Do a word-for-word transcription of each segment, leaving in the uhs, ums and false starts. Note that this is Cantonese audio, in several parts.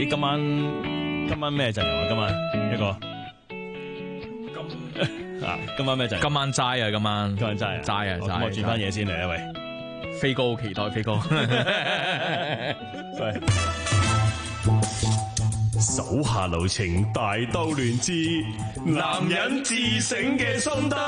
咦，今晚今晚咩陣容啊？今晚一個今啊，今晚咩陣容？ 今晚齋啊，今晚今晚齋啊， 齋啊， 咁我齋。 轉翻嘢先嚟啊，喂， 飛哥期待飛哥。 喂，手下留情，大兜亂之，男人自省嘅心得。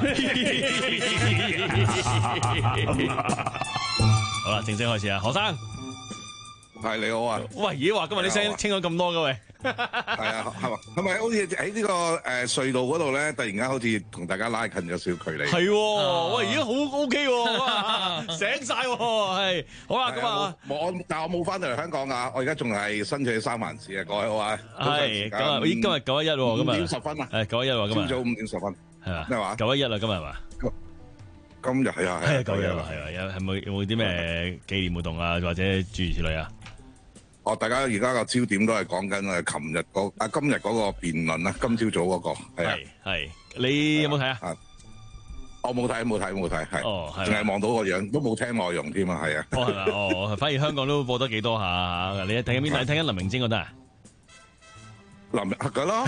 好啦，正式開始啊，何生。 係你好啊！ 喂，咦話今日啲聲清咗咁多嘅喂， 係啊，係嘛？係咪好似喺呢個誒隧道嗰度咧？突然間好似同大家拉近咗少少距離。 係喎，喂，而家好 OK 喎，醒晒喎，係好啦，咁啊， 我但係我冇翻到嚟香港啊，我而家仲係身處三藩市啊，各位好啊。 係咁啊，咦，今日九一一喎， 五今日點十分啊， 誒九一一喎，今日朝早五點十分係嘛？ 咩話？ 九一一啦，今日係嘛？ 今日係啊， 係啊，九一一係啊，有係咪有冇啲咩紀念活動啊，或者諸如此類啊？ 哦，大家而家個焦點都係講緊啊，琴日嗰啊今日嗰個辯論啦，今朝早嗰個係啊， 係你有冇睇啊？ 啊，我冇睇冇睇冇睇，係哦，係淨係望到個樣，都冇聽內容添啊，係啊。 哦，係嘛？哦，反而香港都播得幾多下嚇。你睇緊邊睇？睇緊林明晶覺得啊？ 林㗎咯，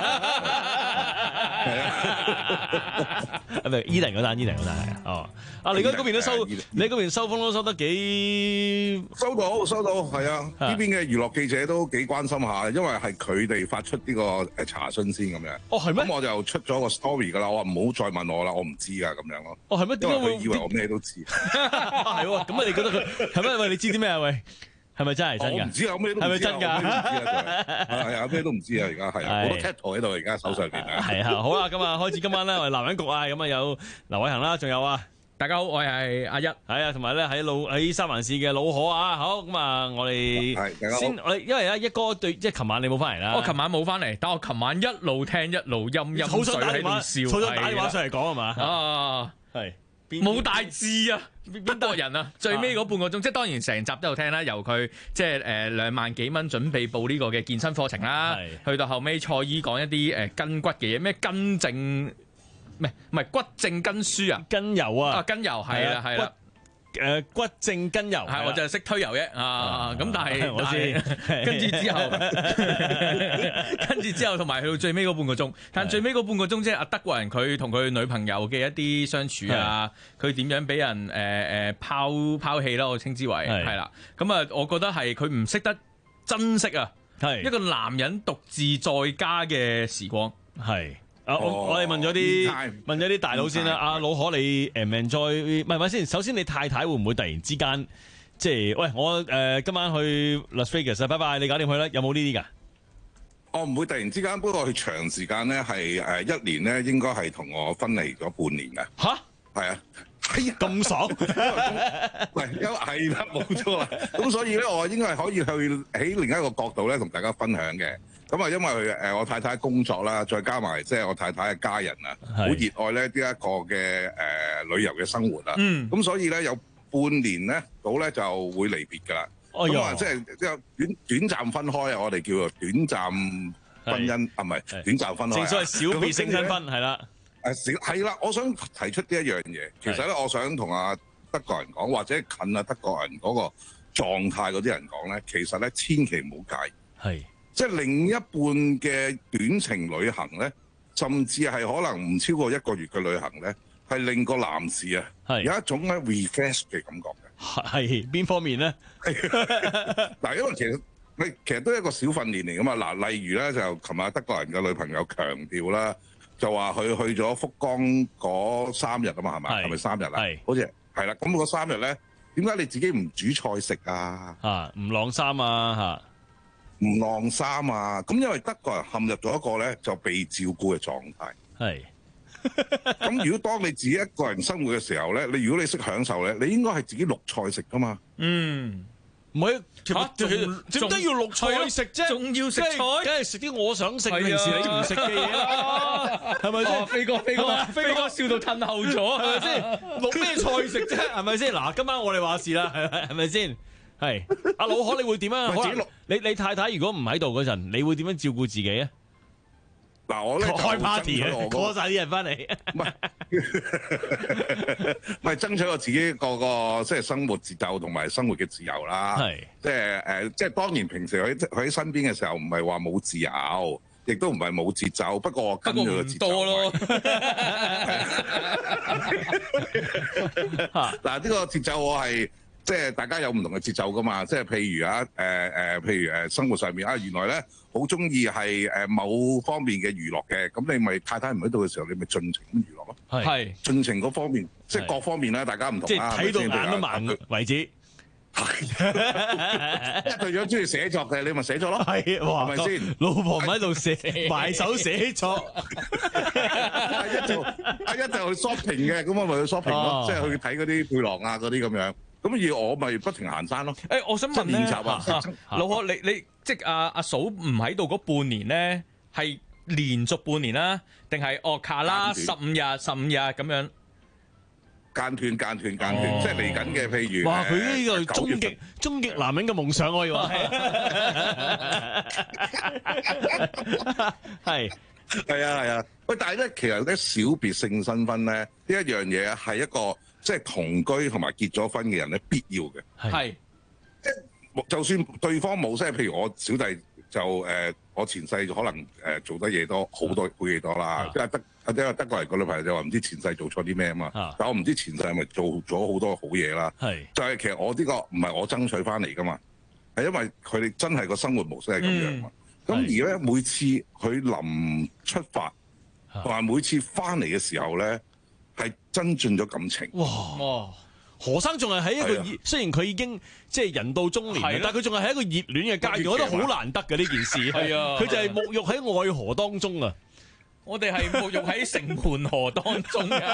係啊， 唔係 Eden 嗰單 Eden 嗰單係啊，哦，啊你嗰嗰邊都收，你嗰邊收風都收得幾收到收到，係啊，呢邊嘅娛樂記者都幾關心下，因為係佢哋發出呢個誒查詢先咁樣。 哦，係咩？ 咁我就出咗個 story 㗎啦，我話唔好再問我啦，我唔知㗎咁樣咯。 哦，係咩？點解會因為佢以為我咩都知？ 係喎，咁啊你覺得佢係咩？喂，你知啲咩啊？喂？係咪真係真㗎？ 我唔知啊，咩都唔知啊， 係咪真㗎？ 係啊，咩都唔知啊，而家係啊，好多 title 喺度，而家手上邊啊。 係啊，好啦，咁啊開始今晚咧，我哋男人局啊，咁啊有劉偉恒啦，仲有啊， 大家好，我係阿一， 係啊，同埋咧喺老喺三藩市嘅老可啊，好咁啊，我哋係大家好先，我哋因為咧一哥對，即係琴晚你冇翻嚟啦， 我琴晚冇翻嚟，但我琴晚一路聽一路陰陰好想水喺打電話， 度笑， 好想打電話上嚟講係嘛？ 啊， 係冇大志啊！德國人啊，最尾嗰半個鐘，即係當然成集都有聽啦。由佢即係誒兩萬幾蚊準備報呢個嘅健身課程啦，去到後尾蔡醫講一啲誒筋骨嘅嘢，咩筋正，唔係唔係骨正筋舒啊， 筋油啊， 啊筋油係啦係啦。 誒骨正筋油， 係我就係識推油啫啊！咁但係我知， 跟住之後，跟住之後同埋去到最尾嗰半個鐘，但最尾嗰半個鐘即係阿德國人佢同佢女朋友嘅一啲相處啊，佢點樣俾人誒誒拋拋棄啦？我稱之為係啦。咁啊，我覺得係佢唔識得珍惜啊，係一個男人獨自在家嘅時光係。啊！我我哋問咗啲問咗啲大佬先啦。阿老可你誒唔 enjoy？唔係咪先？首先你太太會唔會突然之間即係喂我誒今晚去 Las Vegas 啊？拜拜，你搞掂去啦。有冇呢啲㗎？ 我唔會突然之間，不過佢長時間咧係誒一年咧，應該係同我分離咗半年嘅。 吓？係啊。哎呀， 咁爽！ 喂，因為係啦，冇錯啦。咁所以咧，我應該係可以去喺另一個角度咧，同大家分享嘅。咁啊，因為誒我太太工作啦，再加埋即係我太太嘅家人啊，好熱愛咧呢一個嘅誒旅遊嘅生活啊。嗯。咁所以咧有半年咧到咧就會離別㗎啦。咁啊，即係即係短短暫分開啊！我哋叫做短暫婚姻啊，唔係短暫分開。 正所謂小別勝新婚係啦。 誒係啦，我想提出呢一樣嘢。其實咧，我想同阿德國人講，或者近阿德國人嗰個狀態嗰啲人講咧，其實咧千祈唔好介意。係。即係另一半嘅短程旅行咧，甚至係可能唔超過一個月嘅旅行咧，係令個男士啊有一種咧 refresh 嘅感覺嘅。 係邊方面咧？ 嗱，因為其實你其實都係一個小訓練嚟噶嘛。嗱，例如咧就琴日德國人嘅女朋友強調啦，就話佢去咗福岡嗰三日啊嘛，係咪？係咪三日啊？係，好似係啦。咁嗰三日咧，點解你自己唔煮菜食啊？啊， 唔晾衫啊？嚇！ 唔晾衫啊！咁因為德國人陷入咗一個咧就被照顧嘅狀態。係。咁如果當你自己一個人生活嘅時候咧，你如果你識享受咧，你應該係自己淥菜食噶嘛。 嗯。唔係嚇，點解要淥菜食啫？ 仲要食菜， 梗係食啲我想食平時你唔食嘅嘢啦，係咪先？ 飛哥，飛哥，飛哥笑到褪後咗， 係咪先？淥咩菜食啫？係咪先？嗱，今晚我哋話事啦，係咪？係咪先？係阿老可，你會點啊？你你太太如果唔喺度嗰陣，你會點樣照顧自己啊？ 嗱，我咧開 party 啊我 ，call 晒啲人翻嚟。 唔係唔係爭取我自己個個即係生活節奏同埋生活嘅自由啦。 係即係誒，即係當然平時佢佢喺身邊嘅時候，唔係話冇自由，亦都唔係冇節奏。不過我跟咗個節奏多咯。 嗱，呢個節奏我係即係大家有唔同嘅節奏噶嘛。即係譬如啊，誒、呃、誒，譬如誒生活上面啊，原來咧好中意係誒某方面嘅娛樂嘅，咁你咪太太唔喺度嘅時候，你咪盡情咁娛樂咯。 係盡情嗰方面，即係各方面咧，大家唔同即啦。 係睇到眼都盲佢為止。 係，隊長中意寫作嘅，你咪寫作咯。 係，哇！ 係咪先？ 老婆唔喺度寫，埋手寫作。 阿一就阿一就去 shopping 嘅，咁我咪去 shopping 咯，即係去睇嗰啲背囊啊嗰啲咁樣。咁而我咪不停行山咯。 誒，我想問咧， 練習啊， 老何，你你即係阿阿嫂唔喺度嗰半年咧，係連續半年啦，定係哦卡啦十五日十五日咁樣？ 間斷間斷間斷，即係嚟緊嘅，譬如哇！佢呢個終極終極男人嘅夢想可以話係係啊係啊。喂，但係咧，其實咧小別性新婚咧呢一樣嘢係一個即係同居同埋結咗婚嘅人咧必要嘅。 係即係就算對方冇，即係譬如我小弟就誒、呃，我前世可能誒、呃、做得嘢多好多好嘢多啦，即係得。或者德國嚟個女朋友就話唔知前世做錯啲咩啊嘛，但我唔知前世係咪做咗好多好嘢啦。係就係其實我呢個唔係我爭取翻嚟噶嘛，係因為佢哋真係個生活模式係咁樣嘛。咁、嗯、而咧每次佢臨出發同埋每次翻嚟嘅時候咧，係增進咗感情。 哇！何生仲係喺一個熱，雖然佢已經即係人到中年，但係佢仲係喺一個熱戀嘅階段，我覺得好難得嘅呢件事。係啊，佢就係沐浴喺愛河當中啊！ 我哋係沐浴喺城門河當中嘅，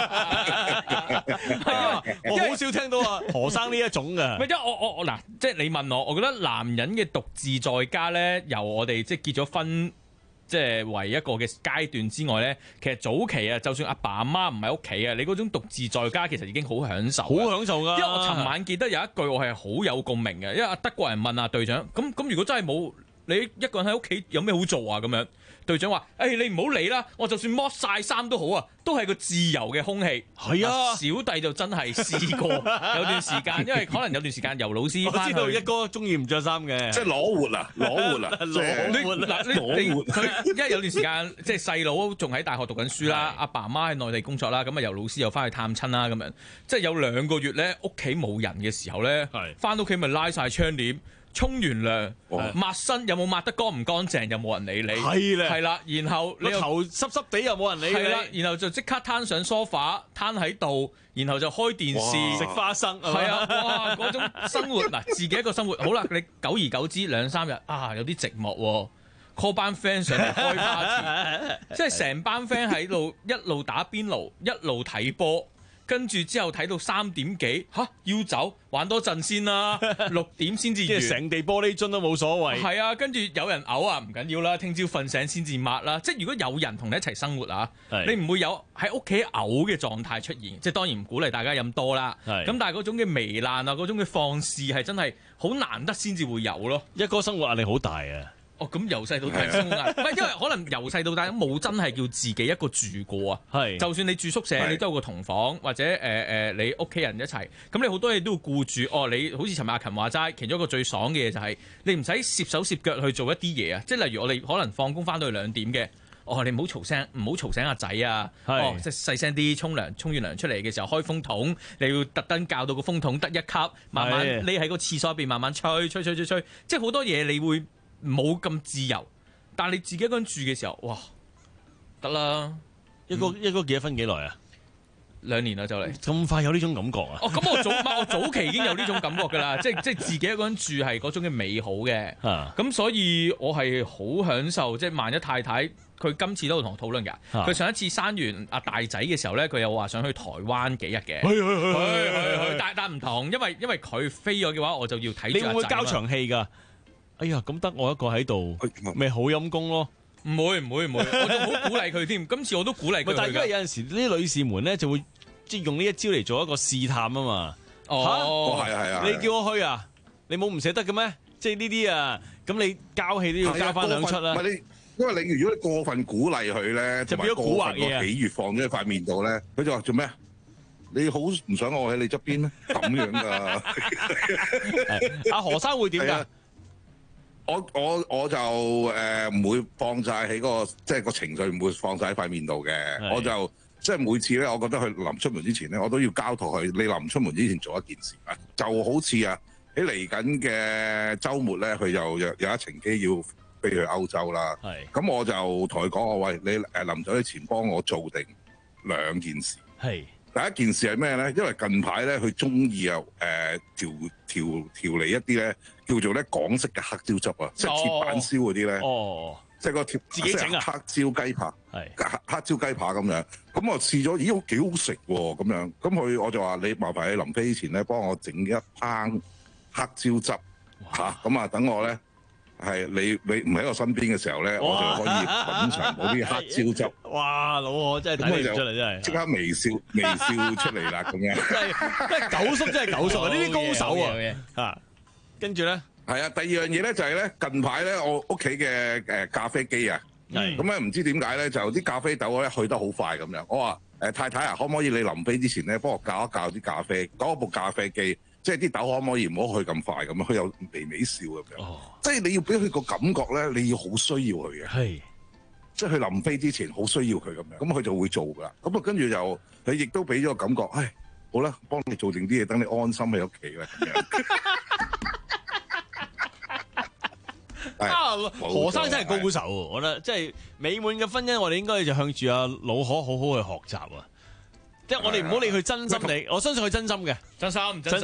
我好少聽到啊何生呢一種嘅。 唔係，因為我我我嗱，即係你問我，我覺得男人嘅獨自在家咧，由我哋即係結咗婚，即係為一個嘅階段之外咧，其實早期啊，就算阿爸阿媽唔喺屋企啊，你嗰種獨自在家其實已經好享受， 好享受㗎。 因為我尋晚記得有一句我係好有共鳴嘅，因為阿德國人問阿隊長，咁咁如果真係冇你一個人喺屋企，有咩好做啊？咁樣。隊長話：誒、哎，你唔好理啦，我就算剝晒衫都好啊，都係個自由嘅空氣。係啊，小弟就真係試過有段時間，因為可能有段時間游老師翻去， 我知道一哥中意唔着衫嘅， 即係攞活啊，攞活啊， 攞活嗱，你你佢因為有段時間即係細佬仲喺大學讀緊書啦，阿爸阿媽喺內地工作啦，咁啊游老師又翻去探親啦，咁樣即係有兩個月咧，屋企冇人嘅時候咧，翻到屋企咪拉晒窗簾。沖完涼，抹身有冇抹得乾唔乾淨？有冇人理你？係咧，係啦。然後你頭濕濕地又冇人理你。係啦， 然後就即刻攤上梳化，攤喺度，然後就開電視食花生。 係啊，哇！嗰種生活嗱，自己一個生活好啦。你久而久之兩三日啊，有啲寂寞喎。call 班 friend 上嚟開 party， 即係成班 friend 喺度一路打邊爐，一路睇波。跟住之後睇到三點幾，嚇要走玩多陣先啦，六點先至完， 即係成地玻璃樽都冇所謂。 係啊，跟住有人嘔啊，唔緊要啦，聽朝瞓醒先至抹啦。即係如果有人同你一齊生活啊，你唔會有喺屋企嘔嘅狀態出現。即係當然唔鼓勵大家飲多啦。咁但係嗰種嘅糜爛啊，嗰種嘅放肆係真係好難得先至會有咯。 一哥生活壓力好大啊！ 哦，咁由細到大生活壓力，唔係因為可能由細到大冇真係叫自己一個住過啊。係，就算你住宿舍，你都有個同房或者誒誒、呃、你屋企人一齊，咁你好多嘢都要顧住。哦，你好似尋日阿勤話齋，其中一個最爽嘅嘢就係你唔使攝手攝腳去做一啲嘢啊。即係例如我哋可能放工翻到去兩點嘅，哦，你唔好嘈聲，唔好嘈醒阿仔啊。哦，即係細聲啲沖涼，沖完涼出嚟嘅時候開風筒，你要特登校到個風筒得一級，慢慢匿喺個廁所入邊慢慢吹吹吹吹吹，即係好多嘢你會。冇咁自由，但係你自己一個人住嘅時候，哇，得啦！ 一個、嗯、一個結咗婚幾耐啊？ 兩年啦就嚟。咁快有呢種感覺啊？ 哦，咁我早我早期已經有呢種感覺㗎啦，即係即係自己一個人住係嗰種嘅美好嘅。咁、啊、所以我係好享受，即係萬一太太佢今次都有同我討論㗎。佢、啊、上一次生完阿大仔嘅時候咧，佢又話想去台灣幾日嘅。去去去去去，但但唔同，因為因為佢飛咗嘅話，我就要睇住阿仔。你會唔會交場戲㗎？哎呀，咁得我一個喺度，咪好陰功咯！ 唔會唔會唔會，我仲好鼓勵佢添。今次我都鼓勵佢。 但係因為有陣時啲女士們咧就會即係用呢一招嚟做一個試探啊嘛。 哦， 係啊係啊！ 你叫我去啊？你冇唔捨得嘅咩？即係呢啲啊，咁你交戲都要交翻兩出啦。 唔係你因為你如果你過分鼓勵佢咧， 就變咗蠱惑嘢啊！ 喜悅放咗喺塊面度咧，佢就話做咩啊？你好唔想我喺你側邊咩？咁樣㗎。 阿何生會點㗎？ 我我我就誒唔、呃、會放晒喺個即係個情緒唔會放晒喺塊面度嘅。我就即係每次咧，我覺得佢臨出門之前咧，我都要交託佢。你臨出門之前做一件事啊，就好似啊喺嚟緊嘅週末咧，佢又有有一程機要飛去歐洲啦。係咁，我就同佢講：我喂，你誒臨走之前幫我做定兩件事。係。第一件事係咩咧？因為近排咧，佢中意啊誒調調調嚟一啲咧叫做咧港式嘅黑椒汁啊，即係鐵板燒嗰啲咧。哦，即係個鐵自己整啊黑椒雞扒，係黑黑椒雞扒咁樣。咁我試咗，咦，幾好食喎咁樣。咁佢我就話你麻煩你臨飛之前咧，幫我整一烹黑椒汁嚇。咁啊，等我咧。係你你唔喺我身邊嘅時候咧，我就可以品嚐嗰啲黑椒汁。哇！老何真係睇唔出嚟，真係即刻微笑微笑出嚟啦咁樣。真係九叔真係九叔啊！呢啲高手啊嚇。跟住咧，係啊，第二樣嘢咧就係咧，近排咧我屋企嘅誒咖啡機啊，咁咧唔知點解咧就啲咖啡豆咧去得好快咁樣。我話誒太太啊，可唔可以你臨飛之前咧幫我校一校啲咖啡，搞一部咖啡機？即係啲豆可唔可以唔好去咁快咁樣？佢有微微笑咁樣。哦，即係你要俾佢個感覺咧，你要好需要佢嘅。係，即係佢臨飛之前好需要佢咁樣，咁佢就會做㗎啦。咁啊，跟住就佢亦都俾咗個感覺，唉，好啦，幫你做定啲嘢，等你安心喺屋企啦咁樣。啊，何生真係高手喎！我覺得即係美滿嘅婚姻，我哋應該就向住阿老何好好去學習啊！即係我哋唔好理佢真心你，我相信佢真心嘅，真心真心。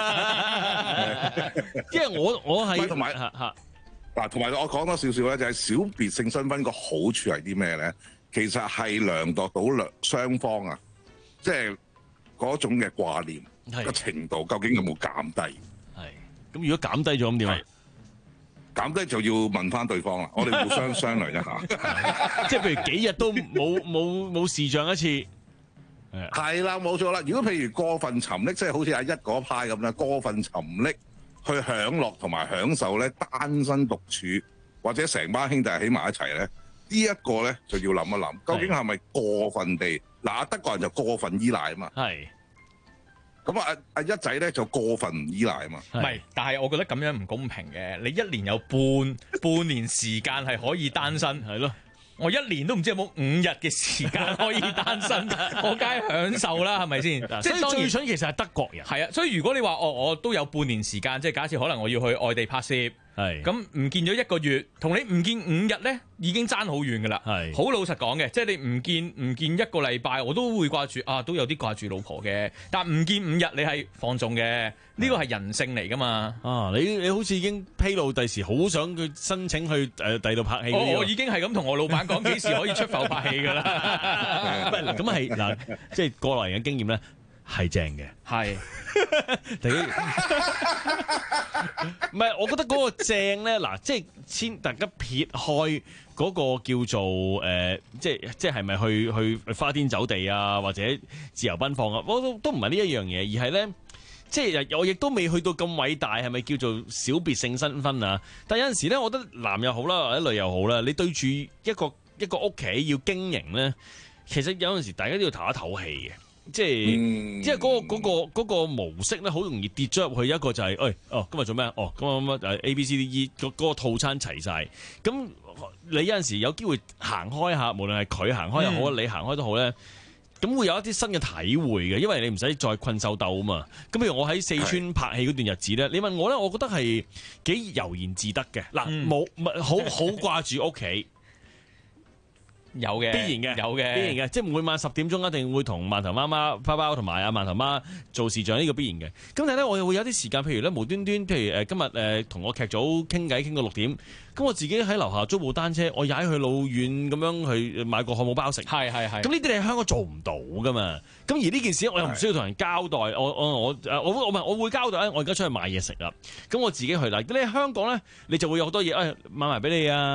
因為我我係同埋嗱，同埋我講多少少咧，就係小別勝新婚個好處係啲咩咧？其實係量度到兩雙方啊，即係嗰種嘅掛念個程度，究竟有冇減低？係咁，如果減低咗咁點啊？減低就要問翻對方啦，我哋互相商量一下。即係譬如幾日都冇冇冇視像一次。係啦，冇錯啦。如果譬如過分沉溺，即係好似阿一嗰派咁啦，過分沉溺去享樂同埋享受咧單身獨處，或者成班兄弟喺埋一齊咧，呢一個咧就要諗一諗，究竟係咪過分地嗱？德國人就過分依賴啊嘛。係。咁啊，阿阿一仔咧就過分唔依賴啊嘛。 唔係，但係我覺得咁樣唔公平嘅。你一年有半半年時間係可以單身，係咯。我一年都唔知有冇五日嘅時間可以單身，我梗係享受啦，係咪先？即係最蠢其實係德國人。係啊，所以如果你話哦，我都有半年時間，即係假設可能我要去外地拍攝，係咁唔見咗一個月，同你唔見五日咧，已經爭好遠噶啦。係好老實講嘅，即係你唔見唔見一個禮拜，我都會掛住啊，都有啲掛住老婆嘅。但唔見五日，你係放縱嘅，呢個係人性嚟噶嘛。啊，你你好似已經披露第時好想佢申請去誒第度拍戲。我我已經係咁同我老闆講幾時可以出埠拍戲噶啦。 咁係嗱，即係過來人嘅經驗咧。係正嘅，係。唔係，我覺得嗰個正咧，嗱，即係先大家撇開嗰個叫做誒、呃，即係即係係咪去去花天酒地啊，或者自由奔放啊？我都都唔係呢一樣嘢，而係咧，即係我亦都未去到咁偉大，係咪叫做小別勝新婚啊？但有陣時咧，我覺得男又好啦，或者女又好啦，你對住一個一個屋企要經營咧，其實有陣時大家都要唞一唞氣嘅。即係，嗯、即係嗰、嗰個嗰、嗰個嗰個模式咧，好容易跌咗入去一個就係、是，誒、哎，哦，今日做咩？哦，咁啊乜誒 A B C D E 嗰嗰個套餐齊晒。咁你有陣時有機會行開下，無論係佢行開又好，嗯、你行開都好咧，咁會有一啲新嘅體會嘅，因為你唔使再困獸鬥啊嘛。咁譬如我喺四川拍戲嗰段日子咧，你問我咧，我覺得係幾悠然自得嘅。嗱，冇好好掛住屋企。 有嘅， 必然嘅， 有嘅， 必然嘅，即係每晚十點鐘一定會同饅頭媽媽、包包同埋阿饅頭媽做視像，呢個必然嘅。咁但係咧，我又會有啲時間，譬如咧無端端，譬如誒今日誒同我劇組傾偈傾到六點，咁我自己喺樓下租部單車，我踩去老遠咁樣去買個漢堡包食。係係係。咁呢啲你喺香港做唔到噶嘛？咁而呢件事我又唔需要同人交代，我我我誒我我唔係我會交代咧，我而家出去買嘢食啦。咁我自己去啦。你喺香港咧，你就會有好多嘢誒買埋俾你啊。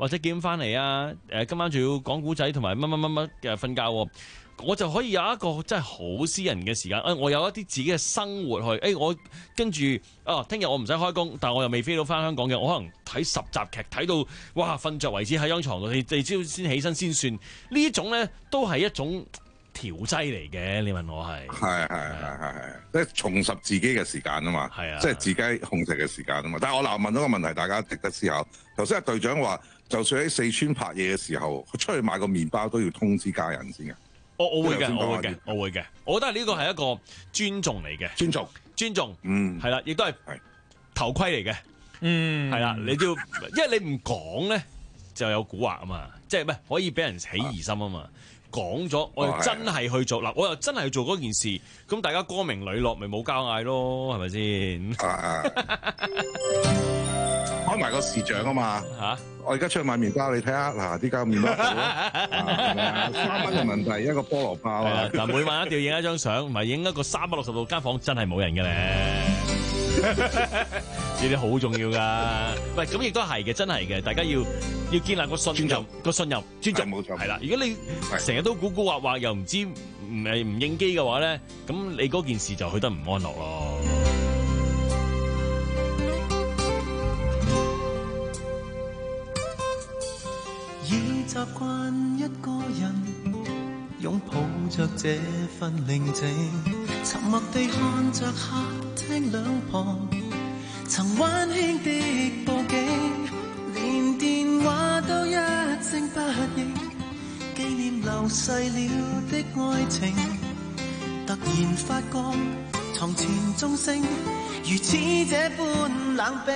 或者幾點翻嚟啊？誒，今晚仲要講古仔同埋乜乜乜乜嘅瞓覺喎。我就可以有一個真係好私人嘅時間，誒，我有一啲自己嘅生活去，誒，我跟住啊，聽日我唔使開工，但係我又未飛到翻香港嘅，我可能睇十集劇睇到，哇，瞓着為止喺張床度，你第朝先起身先算，呢種咧都係一種調劑嚟嘅。你問我係？係係係係係，即係重拾自己嘅時間啊嘛， 係啊， 即係自己控制嘅時間啊嘛。但係我嗱問到個問題，大家值得思考。頭先阿隊長話，就算喺四川拍嘢嘅時候，出去買個麵包都要通知家人先嘅。我我會嘅，我會嘅，我會嘅。我覺得呢個係一個尊重嚟嘅， 尊重， 尊重， 嗯， 係啦，亦都係頭盔嚟嘅，嗯，係啦，你都要，因為你唔講咧就有蠱惑啊嘛，即係唔係可以俾人起疑心啊嘛。講咗，我又真係去做嗱、哦，我又真係去做嗰件事，咁大家光明磊落，咪冇交嗌咯，係咪先？ 啊啊！開埋個視像啊嘛嚇！我而家出去買麵包，你睇下嗱，啲家麵包鋪啊，三蚊嘅問題，一個菠蘿包啊！ 嗱，每晚一定要影一張相，唔係影一個三百六十度間房，真係冇人嘅咧。呢啲好重要㗎。喂，咁亦都係嘅，真係嘅，大家要要建立個信任，個信任，尊重， 冇錯， 係啦。如果你成日都估估畫畫，又唔知唔誒唔應機嘅話咧，咁你嗰件事就去得唔安樂咯。 已習慣一個人擁抱着這份寧靜，沉默地看着客廳兩旁曾溫馨的佈景，連電話都一聲不應，紀念流逝了的愛情。突然發覺床前鐘聲如此這般冷冰，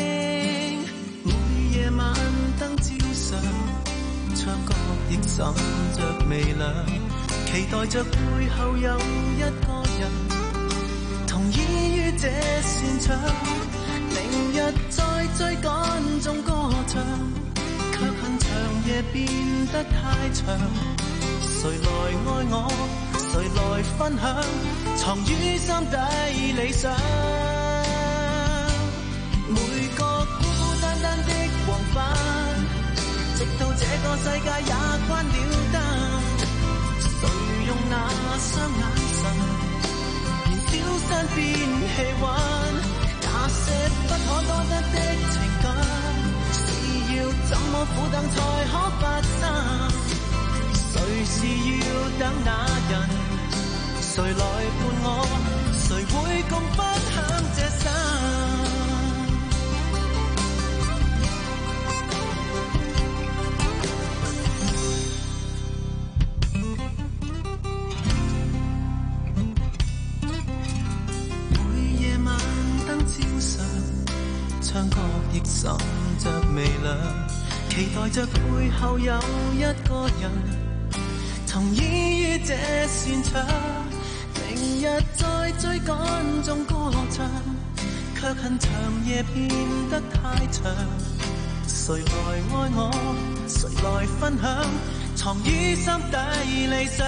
每夜晚燈照上，窗角亦滲着微亮，期待着背後有一個人同意於這扇窗，明日再追趕中歌唱，卻恨長夜變得太長。誰來愛我？誰來分享？藏於心底理想。每個孤孤單單的黃昏，直到這個世界也關了燈，誰用那雙眼神燃燒身邊氣溫？那些不可多得的情感，是要怎麼苦等才可發生？誰是要等那人？誰來伴我？誰會共分享這生？窗角亦滲着微亮，期待着背後有一個人同意於這扇窗，明日再追趕中歌唱，卻恨長夜變得太長。誰來愛我？誰來分享？藏於心底理想。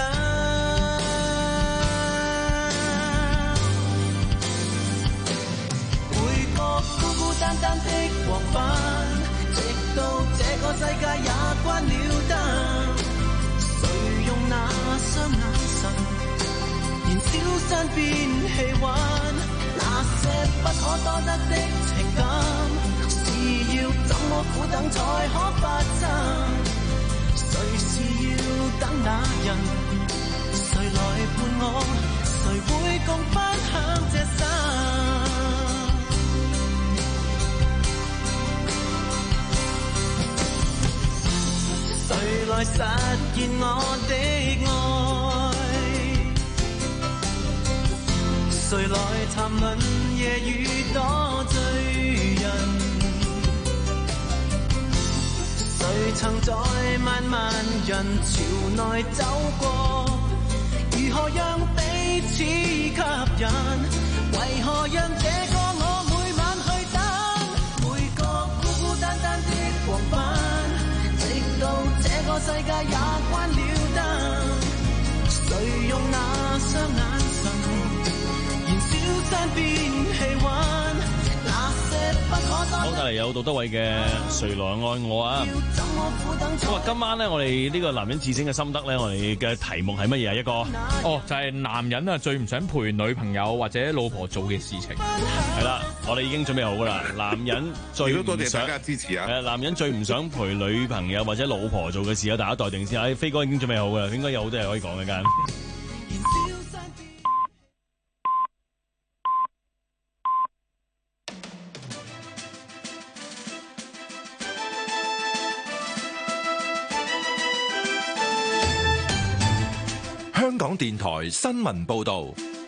孤孤單單的黃昏，直到這個世界也關了燈，誰用那雙眼神燃燒身邊氣溫？那些不可多得的情感，是要怎麼苦等才可發生？誰是要等那人？誰來伴我？誰會共分享這生？誰來實現我的愛？誰來談論夜雨多醉人？誰曾在漫漫人潮內走過？如何讓彼此吸引？為何讓這個我每晚去等？每個孤孤單單的黃昏，到這個世界也關了燈，誰用那雙眼神燃燒身邊氣溫？那些好，帶嚟有杜德偉嘅《誰來愛我》啊！咁啊，今晚咧，我哋呢個男人自省嘅心得咧，我哋嘅題目係乜嘢啊？一個哦，就係、是、男人啊，最唔想陪女朋友或者老婆做嘅事情。 係啦，我哋已經準備好噶啦。男人最唔想， 多謝大家支持啊！ 誒，男人最唔想陪女朋友或者老婆做嘅事啊，大家待定先。誒，飛哥已經準備好噶啦，應該有好多嘢可以講嘅間。 香港電台新聞報道，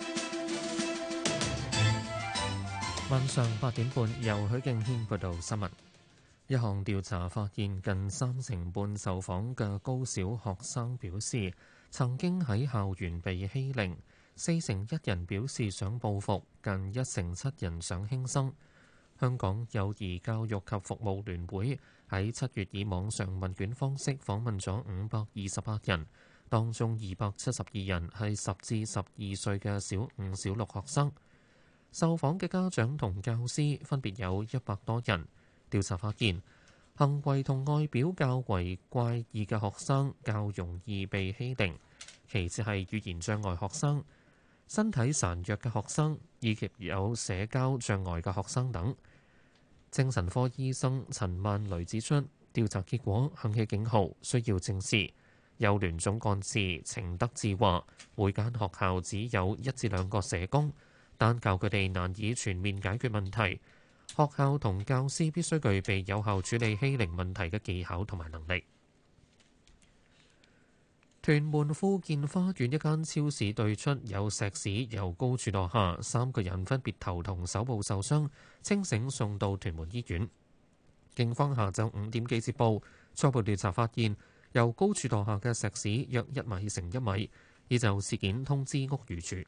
晚上八點半，由許敬軒報道新聞。一項調查發現，近三成半受訪嘅高小學生表示曾經喺校園被欺凌，四成一人表示想報復，近一成七人想輕生。香港幼兒教育及服務聯會喺七月以網上問卷方式訪問咗五百二十八人。當中二百七十二人係十至十二歲嘅小五、小六學生，受訪嘅家長同教師分別有一百多人。調查發現，行為同外表較為怪異嘅學生較容易被欺凌，其次係語言障礙學生、身體孱弱嘅學生以及有社交障礙嘅學生等。精神科醫生陳萬雷指出，調查結果響起警號，需要正視。幼聯總幹事程德志話：每間學校只有一至兩個社工，單教佢哋難以全面解決問題。學校同教師必須具備有效處理欺凌問題嘅技巧同埋能力。屯門富健花園一間超市對出有石屎由高處落下，三個人分別頭同手部受傷，清醒送到屯門醫院。警方下晝五點幾接報，初步調查發現，由高處墮下嘅石屎約一米乘一米，已就事件通知屋宇署。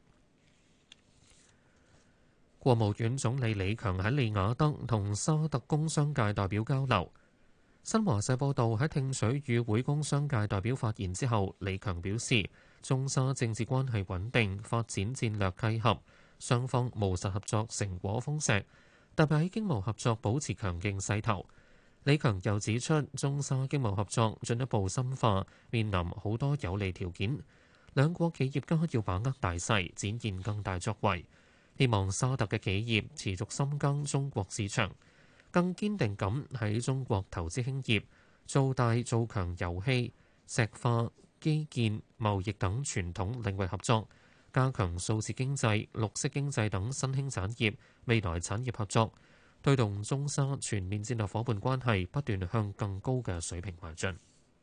國務院總理李強喺利雅得同沙特工商界代表交流。新華社報道，喺聽取與會工商界代表發言之後，李強表示，中沙政治關係穩定，發展戰略契合，雙方務實合作成果豐碩，特別喺經貿合作保持強勁勢頭。李強又指出，中沙經貿合作進一步深化，面臨好多有利條件，兩國企業家要把握大勢，展現更大作為。希望沙特嘅企業持續深耕中國市場，更堅定咁喺中國投資興業，做大做強油氣、石化、基建、貿易等傳統領域合作，加強數字經濟、綠色經濟等新興產業未來產業合作。推動中沙全面戰略夥伴關係不斷向更高嘅水平邁進。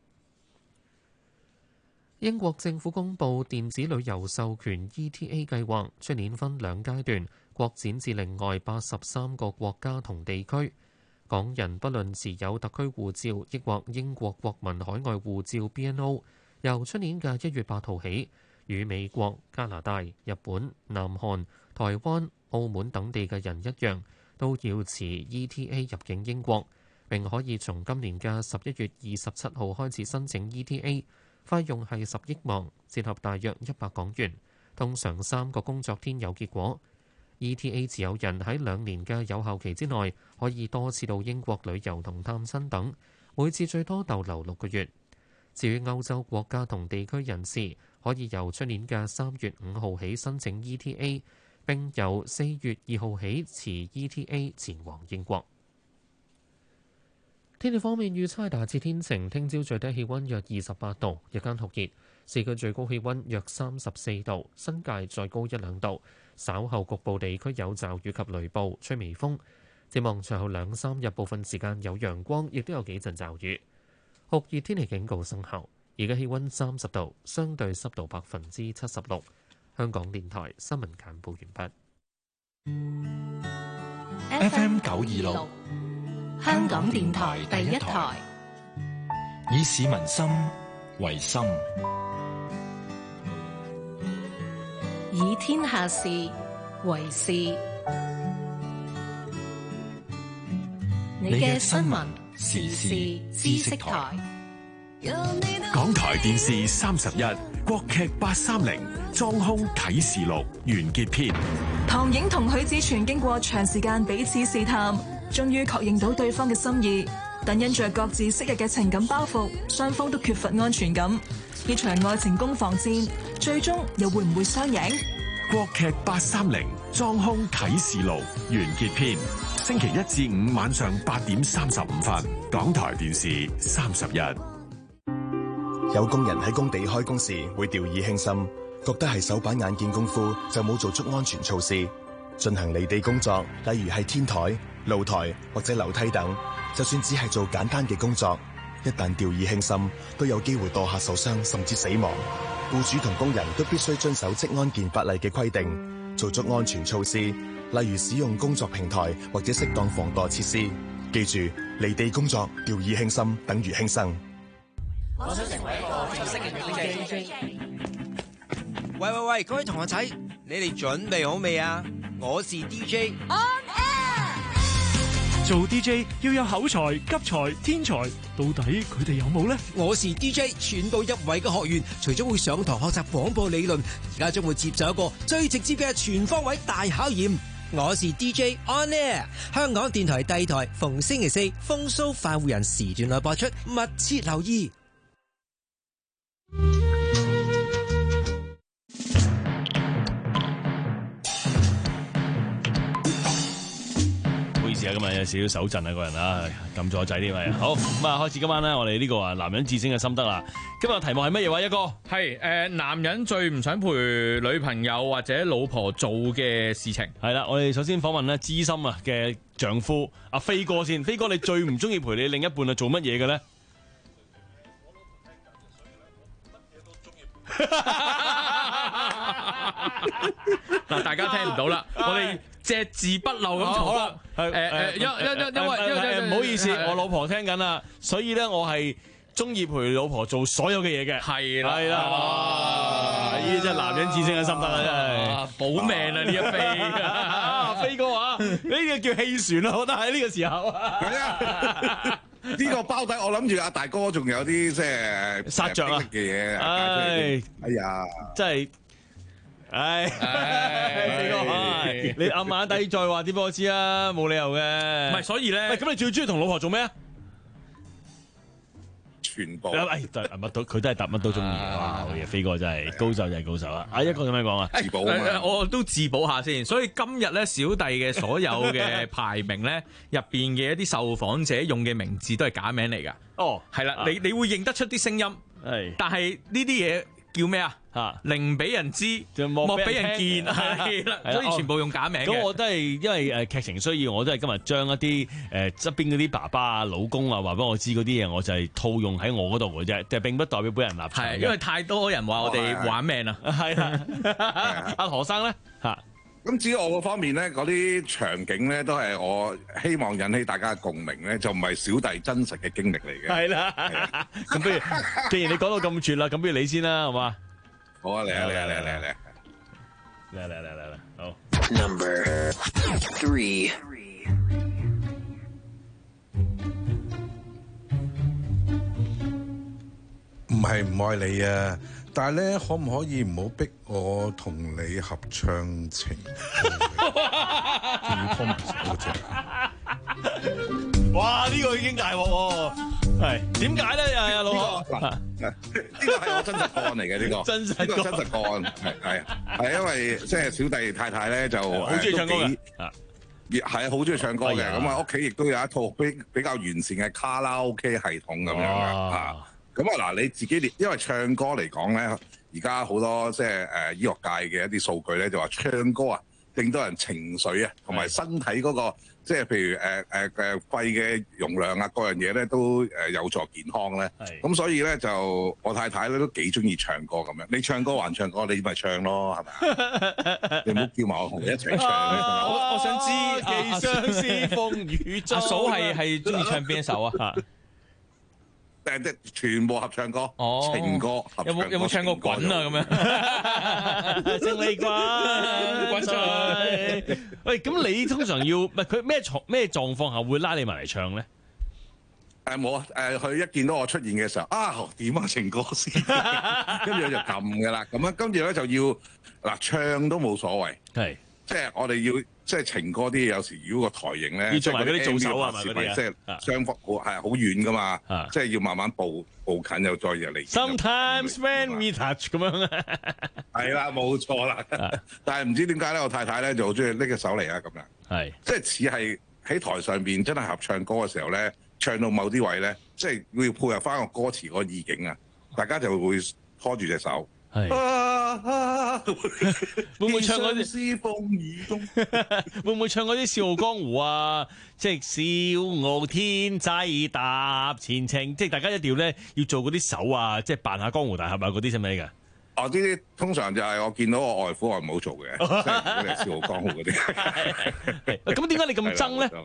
英國政府公布電子旅遊授權 E T A 計劃，出年分兩階段擴展至另外八十三個國家同地區。港人不論持有特區護照，抑或英國國民海外護照 B N O， 由出年嘅一月八號起，與美國、加拿大、日本、南韓、台灣、澳門等地嘅人一樣，都要持 E T A 入境英國，並可以從今年嘅十一月二十七號開始申請 E T A， 費用係十億鎊，折合大約一百港元。通常三個工作天有結果。E T A 持有人喺兩年嘅有效期之內，可以多次到英國旅遊同探親等，每次最多逗留六個月。至於歐洲國家同地區人士，可以由出年嘅三月五號起申請 E T A， 並由四月二號起持 E T A 前往英國。天氣方面，預測大致天晴，聽朝最低氣温約二十八度，日間酷熱，市區最高氣温約三十四度，新界再高一兩度。稍後局部地區有驟雨及雷暴，吹微風。展望隨後兩三日，部分時間有陽光，亦都有幾陣驟雨。酷熱天氣警告生效。而家氣温三十度，相對濕度百分之七十六。香港電台新聞簡報完畢。 F M 九二六， 香港電台第一台， 以市民心為心， 以天下事為事。你嘅新聞時事知識台， 港台電視三十一，國劇八三零，裝兇啟示錄完結篇。 唐英同許子全經過長時間彼此試探， 終於確認到對方嘅心意，但因着各自昔日嘅情感包袱，雙方都缺乏安全感。呢場愛情攻防戰，最終又會唔會雙贏？ 國劇八三零裝兇啟示錄完結篇，星期一至五晚上八點三十五分，港台電視三十一。 有工人喺工地開工時會掉以輕心，覺得係手板眼見功夫，就冇做足安全措施。進行離地工作，例如係天台、露台或者樓梯等，就算只係做簡單嘅工作，一旦掉以輕心，都有機會墮下受傷甚至死亡。僱主同工人都必須遵守職安健法例嘅規定，做足安全措施，例如使用工作平台或者適當防墮設施。記住，離地工作掉以輕心等於輕生。 我想成為一個正式嘅 D J。喂喂喂，各位同學仔，你哋準備好未啊？我是 D J。On air。 做 D J 要有口才、急才、天才，到底佢哋有冇呢？ 我是 D J，全部入圍嘅學員，除咗會上堂學習廣播理論，而家將會接受一個最直接嘅全方位大考驗。我是 D J On Air， 香港電台第二台，逢星期四風騷快活人時段內播出，密切留意。 唔好意思啊，今日有少少手震啊，個人啊，撳咗掣啲咪。好咁啊，開始今晚咧，我哋呢個啊男人至精嘅心得啦。今日題目係乜嘢話？一哥係誒，男人最唔想陪女朋友或者老婆做嘅事情。 係啦，我哋首先訪問咧資深啊嘅丈夫阿飛哥先。飛哥，你最唔中意陪你另一半啊做乜嘢嘅咧？ 嗱，大家聽唔到啦，我哋隻字不漏咁重複。誒誒，因因因因為因為唔好意思，我老婆聽緊啦，所以咧我係中意陪老婆做所有嘅嘢嘅。 係啦， 係啦，呢啲真係男人至精嘅心得啊，真係保命啊呢一飛啊，飛哥啊，呢個叫氣旋啊，我覺得喺呢個時候啊。 係啊。呢個包底，我諗住阿大哥仲有啲即係殺着啊嘅嘢。 唉， 哎呀， 真係，唉，飛哥，你暗晚底再話點俾我知啊，冇理由嘅。 唔係，所以咧， 喂，咁你最中意同老婆做咩啊？ 全部。 誒，乜都佢都係答乜都中意嘅。哇，好嘢，飛哥真係高手就係高手啊！啊，一哥有咩講啊？ 自保啊嘛， 我都自保下先。所以今日咧，小弟嘅所有嘅排名咧，入邊嘅一啲受訪者用嘅名字都係假名嚟㗎。 哦， 係啦，你你會認得出啲聲音， 係， 但係呢啲嘢叫咩啊？嚇，寧俾人知，莫俾人見，係啦，所以全部用假名嘅。 咁我都係因為誒劇情需要，我都係今日將一啲誒側邊嗰啲爸爸啊、老公啊話俾我知嗰啲嘢，我就係套用喺我嗰度嘅啫，就並不代表本人立場。 係，因為太多人話我哋玩命啦。 係啦，阿何生咧嚇。 咁至於我個方面咧，嗰啲場景咧都係我希望引起大家嘅共鳴咧，就唔係小弟真實嘅經歷嚟嘅。 係啦，咁不如，既然你講到咁絕啦，咁不如你先啦，好嘛？ 好啊，嚟啊嚟啊嚟啊嚟啊嚟！ 嚟嚟嚟嚟嚟，好。 Number three。 唔係唔愛你啊！但係咧，可唔可以唔好逼我同你合唱情歌？ 哇！呢個已經大鑊喎，係點解咧？誒，老何， 呢個係我真實個案嚟嘅，呢個真實呢個真實個案係係係因為即係小弟太太咧就好中意唱歌嘅， 係係好中意唱歌嘅，咁啊屋企亦都有一套比比較完善嘅卡拉 OK 系統咁樣嘅啊。咁啊嗱，你自己因為唱歌嚟講咧，而家好多即係誒醫學界嘅一啲數據咧，就話唱歌啊，令到人情緒啊，同埋身體嗰個即係譬如誒誒誒肺嘅容量啊，各樣嘢咧都誒有助健康咧。咁所以咧就我太太咧都幾中意唱歌咁樣。你唱歌還唱歌，你咪唱咯，係咪？你唔好叫埋我同你一齊唱。 我我想知既相思風雨中， 阿嫂係係中意唱邊一首啊？ 誒即全部合唱歌， 哦、 情歌合唱歌。 有冇有冇唱過滾啊？咁樣， 勝利滾滾出嚟。喂，咁你通常要唔係佢咩狀咩狀況下會拉你埋嚟唱咧？ 誒冇啊！誒佢一見到我出現嘅時候，啊點啊情歌先，跟住我就撳㗎啦。咁樣跟住咧就要嗱唱都冇所謂， 係即係我哋要即係情歌啲，有時如果個台型咧， 要做埋嗰啲做手啊嘛，嗰啲即係雙方好係好遠噶嘛， 啊、 即係要慢慢步步近又再入嚟。 Sometimes when we touch 咁樣啊， 係啦，冇錯啦。但係唔知點解咧，我太太咧就好中意拎隻手嚟啊咁樣， 係即係似係喺台上邊真係合唱歌嘅時候咧，唱到某啲位咧，即係要配合翻個歌詞個意境啊，大家就會拖住隻手。 係、啊啊、會唔會唱嗰啲？會唔會唱嗰啲《笑傲江湖》啊？即係笑傲天際踏前程，即係大家一定要咧要做嗰啲手啊，即係扮下江湖大俠啊嗰啲，使唔使㗎？ 哦，呢啲通常就係我見到我外父外母做嘅，即係嗰啲《笑傲江湖》嗰啲。 咁點解你咁憎咧？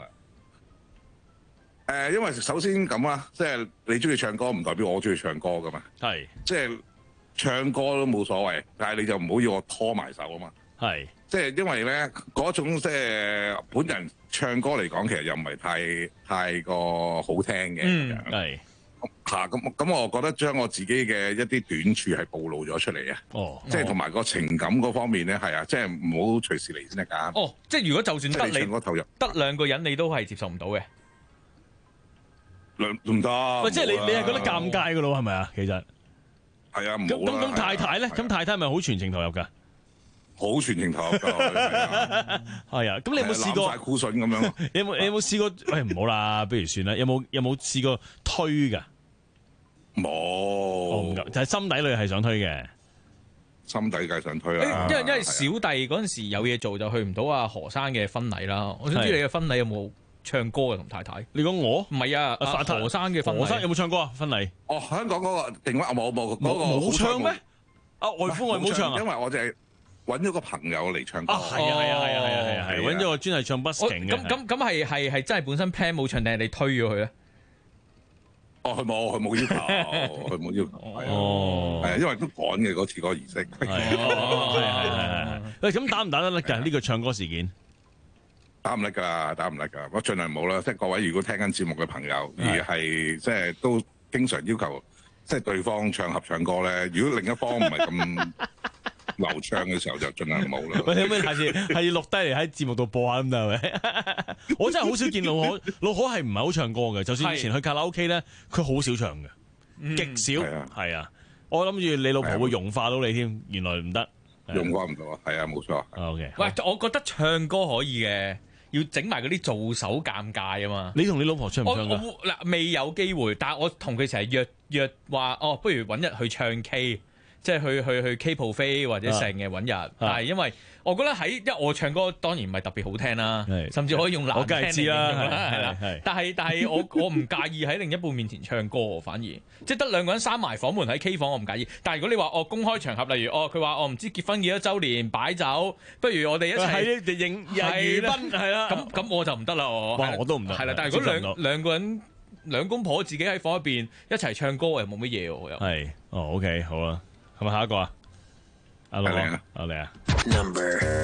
誒，因為首先咁啊，即係你中意唱歌，唔代表我中意唱歌噶嘛。係，即係。唱歌都冇所謂，但係你就唔好要我拖埋手啊嘛。係，即係因為咧嗰種即係本人唱歌嚟講，其實又唔係太太過好聽嘅。嗯，係。嚇咁咁，我覺得將我自己嘅一啲短處係暴露咗出嚟啊。哦，即係同埋個情感嗰方面咧，係啊，即係唔好隨時嚟先得㗎。 哦，即係如果就算得你唱歌投入得兩個人，你都係接受唔到嘅。 兩唔得。 喂，即係你你係覺得尷尬㗎咯？係咪啊？其實。 係啊，咁咁咁太太咧？咁太太係咪好全程投入㗎？ 好全程投入㗎， 係啊。咁你有冇試過？ 攬曬箍筍咁樣。 你有冇你有冇試過？喂，唔好啦，不如算啦。有冇有冇試過推㗎？ 冇。 我唔夠，就係心底裏係想推嘅。 心底梗係想推啦。 因為因為小弟嗰陣時有嘢做，就去唔到阿何生嘅婚禮啦。我想知你嘅婚禮有冇唱歌啊？同太太？ 你講我？ 唔係啊，阿何生嘅婚禮。 何生有冇唱歌啊？婚禮？ 哦，香港嗰個定話冇冇嗰個冇唱咩？啊，外父外母唱啊？ 因為我就係揾咗個朋友嚟唱歌。 啊，係啊，係啊，係啊，係啊，係揾咗個專係唱 busking 嘅。 咁咁咁係係係真係本身 plan 冇唱定係你推咗佢咧？ 哦，佢冇，佢冇要求，佢冇要求。哦，係因為都趕嘅嗰次嗰個儀式。係係係係。喂，咁打唔打得甩㗎？呢個唱歌事件？ 打唔甩㗎，打唔甩㗎。我盡量冇啦。即係各位如果聽緊節目嘅朋友，而係即係都經常要求，即係對方唱合唱歌咧。如果另一方唔係咁流暢嘅時候，就盡量冇啦。 喂，有咩下次係要錄低嚟喺節目度播下咁得係咪？我真係好少見老可，老可係唔係好唱歌嘅。就算以前去卡拉 OK 咧，佢好少唱嘅，極少。係啊，我諗住你老婆會融化到你添，原來唔得， 融化唔到啊。係啊，冇錯。 OK。 喂，我覺得唱歌可以嘅。要整埋嗰啲做手尷尬啊嘛！ 你同你老婆唱唔唱㗎？ 嗱，未有機會，但係我同佢成日約約話，哦，不如揾日去唱 K， 即係去去去 K 鋪飛或者成嘅揾日。啊、但係因為我覺得喺，因為我唱歌當然唔係特別好聽啦，甚至可以用難聽嚟形容啦，係啦。但係但係我我唔介意喺另一半面前唱歌，反而即係得兩個人閂埋房門喺 K 房，我唔介意。但係如果你話哦公開場合，例如哦佢話我唔知結婚幾多週年擺酒，不如我哋一齊喺影娛賓係啦。 咁咁我就唔得啦，我我都唔得。 係啦，但係如果兩兩個人兩公婆自己喺房入邊一齊唱歌，又冇乜嘢喎。又係哦 ，OK 好啊，係咪下一個啊？阿龍啊，阿嚟啊 ！Number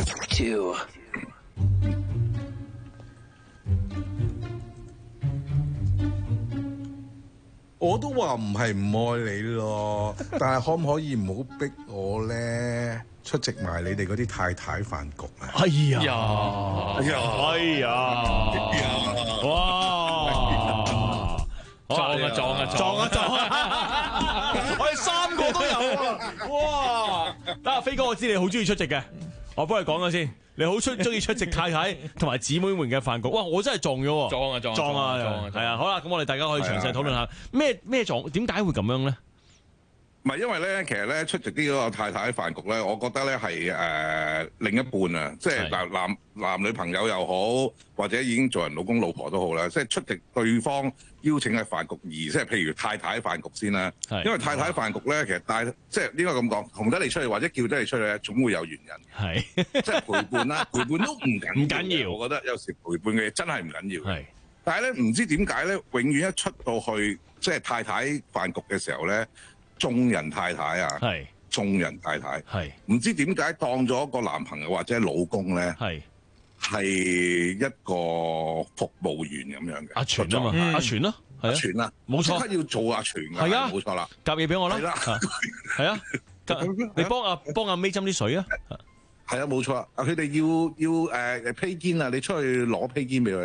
two， 我都話唔係唔愛你咯，但係可唔可以唔好逼我咧出席埋你哋嗰啲太太飯局啊？ 哎呀， 哎呀， 哎呀，哇！ 撞啊撞啊撞啊撞啊！我哋三個都有啊！哇！得啊，飛哥，我知你好中意出席嘅，我幫你講咗先。你好出中意出席太太同埋姊妹們嘅飯局，哇！我真係撞咗喎， 撞啊撞撞啊，係啊！好啦，咁我哋大家可以詳細討論下咩咩撞，點解會咁樣咧？ 唔係因為咧，其實咧出席呢個太太飯局咧，我覺得咧係誒另一半啊，即係男男男女朋友又好，或者已經做人老公老婆都好啦，即係出席對方邀請嘅飯局，而即係譬如太太飯局先啦。因為太太飯局咧，其實帶即係應該咁講，同得你出去或者叫得你出去咧，總會有原因。係即係陪伴啦，陪伴都唔緊唔緊要。 我覺得有時陪伴嘅嘢真係唔緊要。係，但係咧唔知點解咧，永遠一出到去即係太太飯局嘅時候咧。眾人太太啊，係眾人太太，係唔知點解當咗個男朋友或者老公咧，係係一個服務員咁樣嘅。阿全啊嘛，阿全咯，阿全啦，冇錯，即刻要做阿全㗎，係啊，冇錯啦， 夾嘢俾我啦，係啦，係啊，你幫阿幫阿 May 斟啲水啊。 係啊，冇錯啊！佢哋要要誒披肩啊，你出去攞披肩俾佢。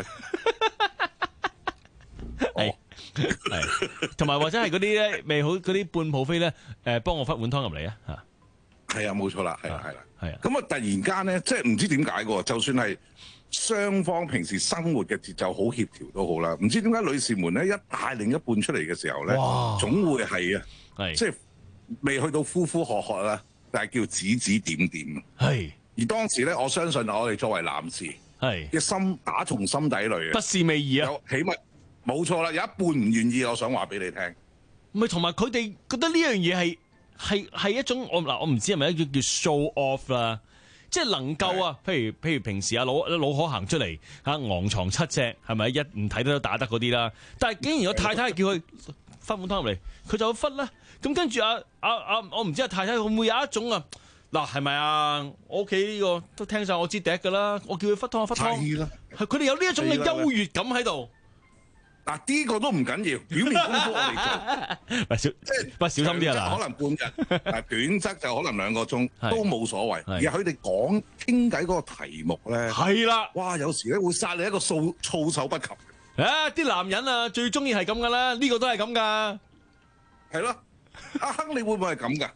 係係，同埋或者係嗰啲咧未好嗰啲半泡飛咧，誒幫我忽碗湯入嚟啊嚇！ 係啊，冇錯啦，係啦，係啦， 係啊。 咁啊，突然間咧，即係唔知點解嘅，就算係雙方平時生活嘅節奏好協調都好啦，唔知點解女士們咧一帶另一半出嚟嘅時候咧，總會係啊，即係未去到呼呼喝喝啦，但係叫指指點點。 係。 而當時咧，我相信我哋作為男士係嘅心打從心底裏嘅， 不是味兒啊， 有起碼冇錯啦，有一半唔願意，我想話俾你聽。 唔係，同埋佢哋覺得呢樣嘢係係係一種我嗱，我唔知係咪一種叫 show off 啦，即係能夠啊，譬如譬如平時阿老老可行出嚟嚇昂藏七隻係咪一唔睇都打得嗰啲啦，但係竟然我太太叫佢忽碗湯入嚟，佢就忽啦。咁跟住啊啊啊，我唔知阿太太會唔會有一種啊？嗱，係咪啊？我屋企呢個都聽晒我支笛㗎啦，我叫佢忽湯我忽湯。係啦，係佢哋有呢一種嘅優越感喺度。 嗱，呢個都唔緊要，表面功夫我哋做。 唔小，即係不小心啲啊！ 可能半日，誒短則就可能兩個鐘，都冇所謂。而佢哋講傾偈嗰個題目咧， 係啦， 哇！有時咧會殺你一個措措手不及。 啊！啲男人啊，最中意係咁㗎啦，呢個都係咁㗎。 係咯。阿亨，你會唔會係咁㗎？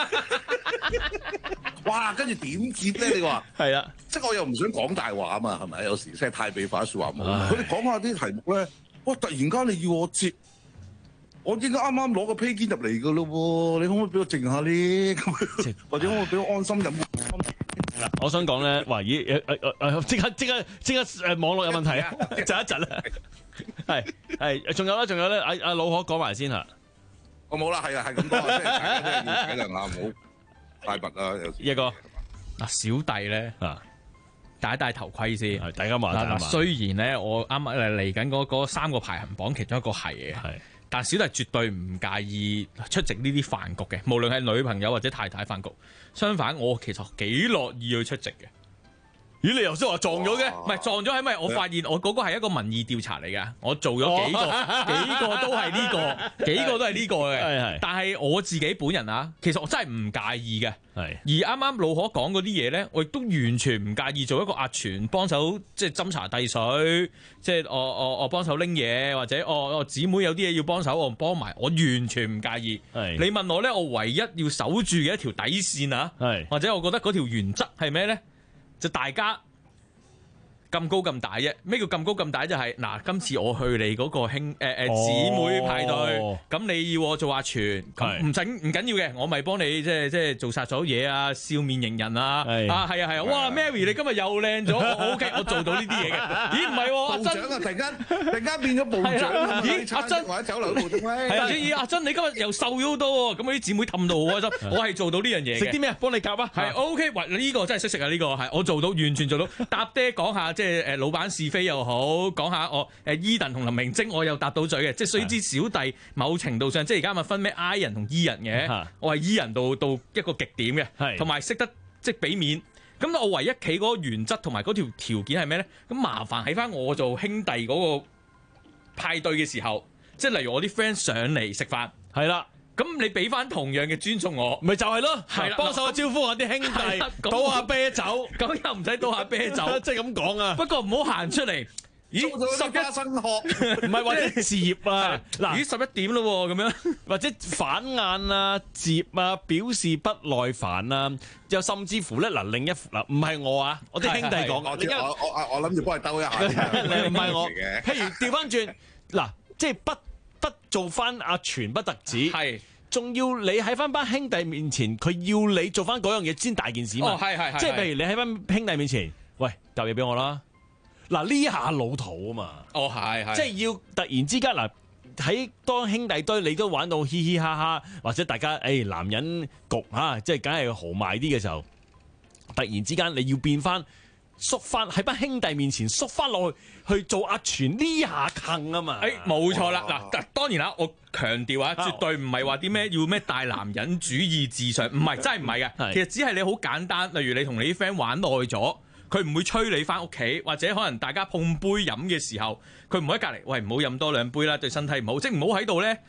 哇！跟住點接咧？你話係啊， 即係我又唔想講大話啊嘛，係咪？有時即係太秘化説話冇。佢哋講下啲題目咧，哇！突然間你要我接，我應該啱啱攞個披肩入嚟㗎咯喎，你可唔可以俾我靜下咧？或者可唔可以俾我安心飲？ 我想講咧，話咦誒誒誒，即刻即刻即刻誒網絡有問題啊！窒一窒啦，係係，仲有咧，仲有咧，阿阿老可講埋先嚇。 我冇啦，係啊，係咁多，即係大家都係要體諒下，唔好太拔啦。有時一個嗱小弟咧啊，戴一戴頭盔先。 係大家話嗱，雖然咧我啱啱嚟嚟緊嗰嗰三個排行榜其中一個係嘅，係，但小弟絕對唔介意出席呢啲飯局嘅，無論係女朋友或者太太飯局。相反，我其實幾樂意去出席嘅。咦？你頭先話撞咗嘅？唔係撞咗，係咪？我發現我嗰個係一個民意調查嚟㗎。我做咗幾個，幾個都係呢個，幾個都係呢個嘅。係係。但係我自己本人啊，其實我真係唔介意嘅。係。而啱啱老可講嗰啲嘢咧，我亦都完全唔介意做一個壓傳幫手，即係斟茶遞水，即係我我我幫手拎嘢，或者我我姊妹有啲嘢要幫手，我幫埋，我完全唔介意。係。你問我咧，我唯一要守住嘅一條底線啊，係，或者我覺得嗰條原則係咩咧？就大家咁高咁大啫，咩叫咁高咁大？就係、是、嗱，今次我去你嗰個兄誒誒姊妹派對，咁、哦、你要我做阿全，唔整唔緊要嘅，我咪幫你即係即係做晒所有嘢啊，笑面迎人啊，啊係啊係啊，哇 Mary 你今日又靚咗，我 OK， 我做到呢啲嘢嘅。咦唔係喎， 部長啊，突然間突然間變咗部長， 咦阿珍或者酒樓部長咧， 係啊，咦阿珍你今日又瘦咗好多喎，咁啲姊妹氹到好開心，我係做到呢樣嘢嘅。食啲咩啊？幫你夾啊？係 OK，喂呢個真係識食啊！呢、這個係我做到，完全做到。搭爹講下即係誒老闆是非又好，講下我誒 Eden 同林明禎我又答到嘴嘅，即係雖知小弟某程度上即係而家咪分咩 I 人同 E 人嘅，我係 E 人到到一個極點嘅，同埋識得即係俾面。咁我唯一企嗰個原則同埋嗰條條件係咩咧？咁麻煩喺翻我做兄弟嗰個派對嘅時候，即係例如我啲 friend 上嚟食飯，係啦。咁你俾翻同樣嘅尊重我，咪就係咯，係啦，幫手招呼下啲兄弟，倒下啤酒，咁又唔使倒下啤酒，即係咁講啊。不過唔好行出嚟，咦，十一新學，唔係或者接啊，嗱，咦，十一點咯咁樣，或者反眼啊、接啊，表示不耐煩啊，又甚至乎咧嗱，另一嗱唔係我啊，我啲兄弟講， 我我我諗住幫你兜一下， 唔係我，譬如調翻轉嗱，即係不。不做翻阿全不特止，係仲要你喺翻班兄弟面前，佢要你做翻嗰樣嘢先大件事嘛。哦，係係係，即係譬如你喺班兄弟面前，喂，夾嘢俾我啦。嗱呢下老土啊嘛。哦，係係，即係要突然之間嗱喺當兄弟堆，你都玩到嘻嘻哈哈，或者大家誒、哎、男人局嚇，即係梗係豪邁啲嘅時候，突然之間你要變翻。縮翻喺班兄弟面前縮翻落去去做阿全呢下坑啊嘛！誒冇錯啦，嗱當然啦，我強調啊，絕對唔係話啲咩要咩大男人主義至上，唔係真係唔係嘅。其實只係你好簡單，例如你同你啲 friend 玩耐咗，佢唔會催你翻屋企，或者可能大家碰杯飲嘅時候，佢唔會喺隔離，喂唔好飲多兩杯啦，對身體唔好，即係唔好喺度咧。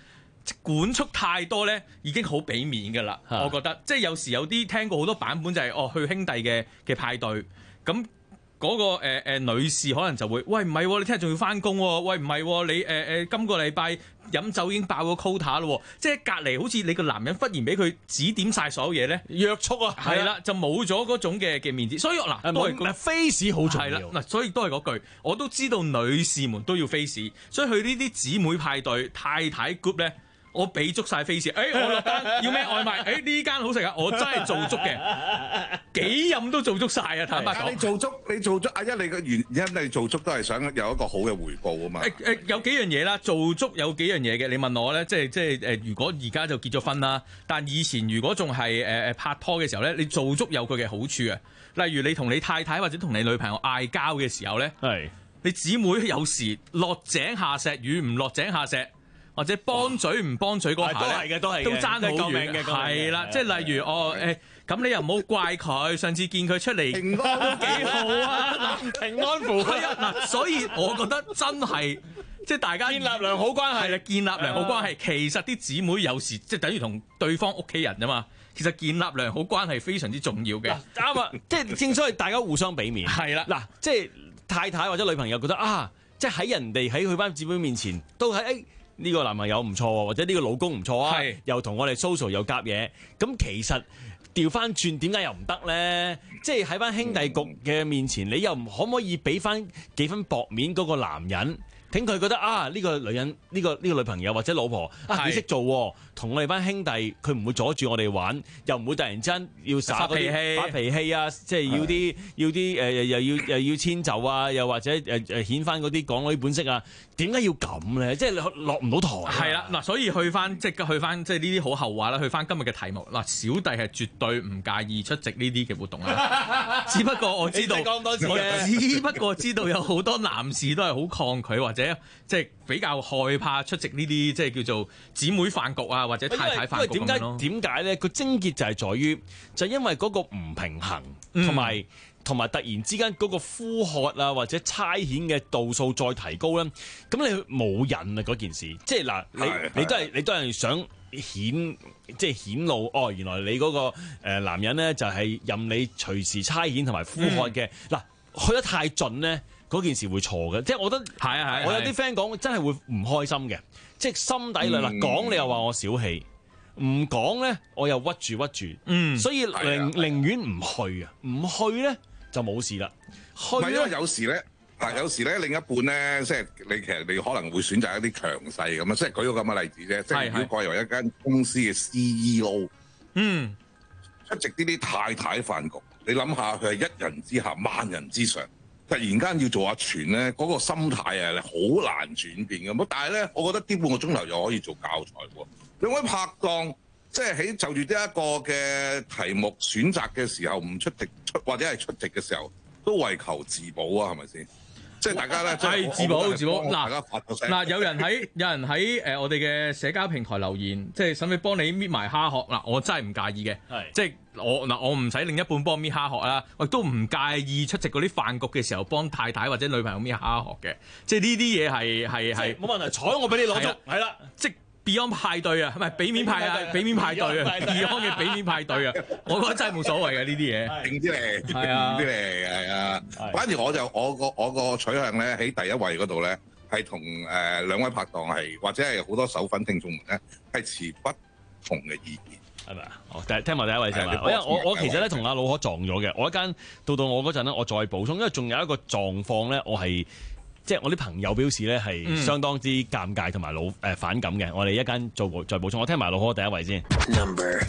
管束太多咧，已經好俾面㗎啦。 啊我覺得即係有時有啲聽過好多版本就係、哦去兄弟嘅嘅派對咁。嗰、個誒、呃呃、女士可能就會，喂唔係喎，你聽日仲要翻工喎，喂唔係喎，你誒誒、呃、今個禮拜飲酒已經爆咗 quota 咯，即係隔離好似你個男人忽然俾佢指點晒所有嘢咧， 約束啊， 係啦，就冇咗嗰種嘅嘅面子，所以嗱都係嗱 face 好重要， 嗱，所以都係嗰句，我都知道女士們都要 face，所以去呢啲姊妹派對、太太 group 咧。我俾足晒 face，誒我落單要咩外賣？誒呢間好食啊！我真係做足嘅，幾任都做足晒啊！坦白講， 你做足，你做足，阿一你嘅原因你做足都係想有一個好嘅回報啊嘛。 誒誒有幾樣嘢啦，做足有幾樣嘢嘅。你問我咧，即係即係誒，如果而家就結咗婚啦，但以前如果仲係誒誒拍拖嘅時候咧，你做足有佢嘅好處啊。例如你同你太太或者同你女朋友嗌交嘅時候咧， 係你姊妹有時落井下石與唔落井下石。或者幫嘴唔幫嘴嗰下都係嘅，都係嘅， 都爭好遠嘅， 係啦，即係例如哦誒，咁你又唔好怪佢，上次見佢出嚟平安都幾好啊， 平安符係啊嗱，所以我覺得真係即係大家建立良好關係， 係啦，建立良好關係，其實啲姊妹有時即係等於同對方屋企人啫嘛，其實建立良好關係非常之重要嘅， 啱啊，即係正所謂大家互相俾面， 係啦， 嗱，即係太太或者女朋友覺得啊，即係喺人哋喺佢班姊妹面前都喺誒。呢個男朋友唔錯喎，或者呢個老公唔錯啊，又同我哋 social 又夾嘢，咁其實調翻轉點解又唔得咧？即係喺班兄弟局嘅面前，你又可唔可以俾翻幾分薄面嗰個男人？聽佢覺得啊，呢個女人呢、呢個呢、呢個女朋友或者老婆啊，幾識做喎，同我哋班兄弟，佢唔會阻住我哋玩，又唔會突然之間要耍嗰啲發脾氣啊，即係要啲要啲誒、呃、又要又要遷就啊，又或者誒誒顯翻嗰啲港女本色啊，點解要咁咧？即係落唔到台。 係啦，嗱，所以去翻即係去翻即係呢啲好後話啦，去翻今日嘅題目嗱，小弟係絕對唔介意出席呢啲嘅活動啦，只不過我知道，我只不過知道有好多男士都係好抗拒或者。即係比較害怕出席呢啲即係叫做姊妹飯局啊，或者太太飯局咁樣咯。 點解咧？個症結就係在於，就係、因為嗰個唔平衡，同埋同埋突然之間嗰個呼喝啊，或者差遣嘅度數再提高咧，咁你冇癮啊嗰件事。即係嗱，你你都係你都係想顯即係顯露哦，原來你嗰個誒男人咧就係任你隨時差遣同埋呼喝嘅。嗱、嗯，去得太盡咧。嗰件事會錯嘅，即係我覺得係啊係。我有啲 friend 講真係會唔開心嘅，即係心底裏嗱講你又話我小氣，唔講咧我又屈住屈住，嗯，所以寧寧願唔去啊，唔去咧就冇事啦。去咧， 因為有時咧，嗱有時咧另一半咧，即係你其實你可能會選擇一啲強勢咁啊，即係舉個咁嘅例子啫，即係如果改為一間公司嘅 C E O，嗯，出席呢啲太太飯局，你諗下佢係一人之下萬人之上。突然間要做阿全咧，嗰、那個心態啊，好難轉變嘅。咁但係咧，我覺得啲半個鐘頭又可以做教材喎。兩位拍檔，即係喺就住呢一個嘅題目選擇嘅時候，唔出席出或者係出席嘅時候，都為求自保啊，係咪先？即係大家咧， 係自保自保。 嗱嗱，有人喺有人喺誒、呃、我哋嘅社交平台留言，即係使唔使幫你搣埋蝦殼？嗱，我真係唔介意嘅，即係我嗱，我唔使另一半幫我搣蝦殼啦，我亦都唔介意出席嗰啲飯局嘅時候幫太太或者女朋友搣蝦殼嘅，即係呢啲嘢係係係冇問題，彩我俾你攞咗，係啦， 即 Beyond 派對啊，唔係俾面派啊，俾面派對啊 ，Beyond 嘅俾面派對啊，我覺得真係冇所謂嘅呢啲嘢， 勁啲嚟， 係啊， 勁啲嚟，係啊。反而我就我個我個取向咧，喺第一位嗰度咧，係同誒兩位拍檔係或者係好多手粉聽眾們咧，係持不同嘅意見， 係咪啊？哦，第聽埋第一位先嘛。因為我我其實咧同阿老可撞咗嘅，我一間到到我嗰陣咧，我再補充，因為仲有一個狀況咧，我係。即係我啲朋友表示咧係相當之尷尬同埋老誒、呃、反感嘅，我哋一間做再補充，我聽埋老可第一位先。 Number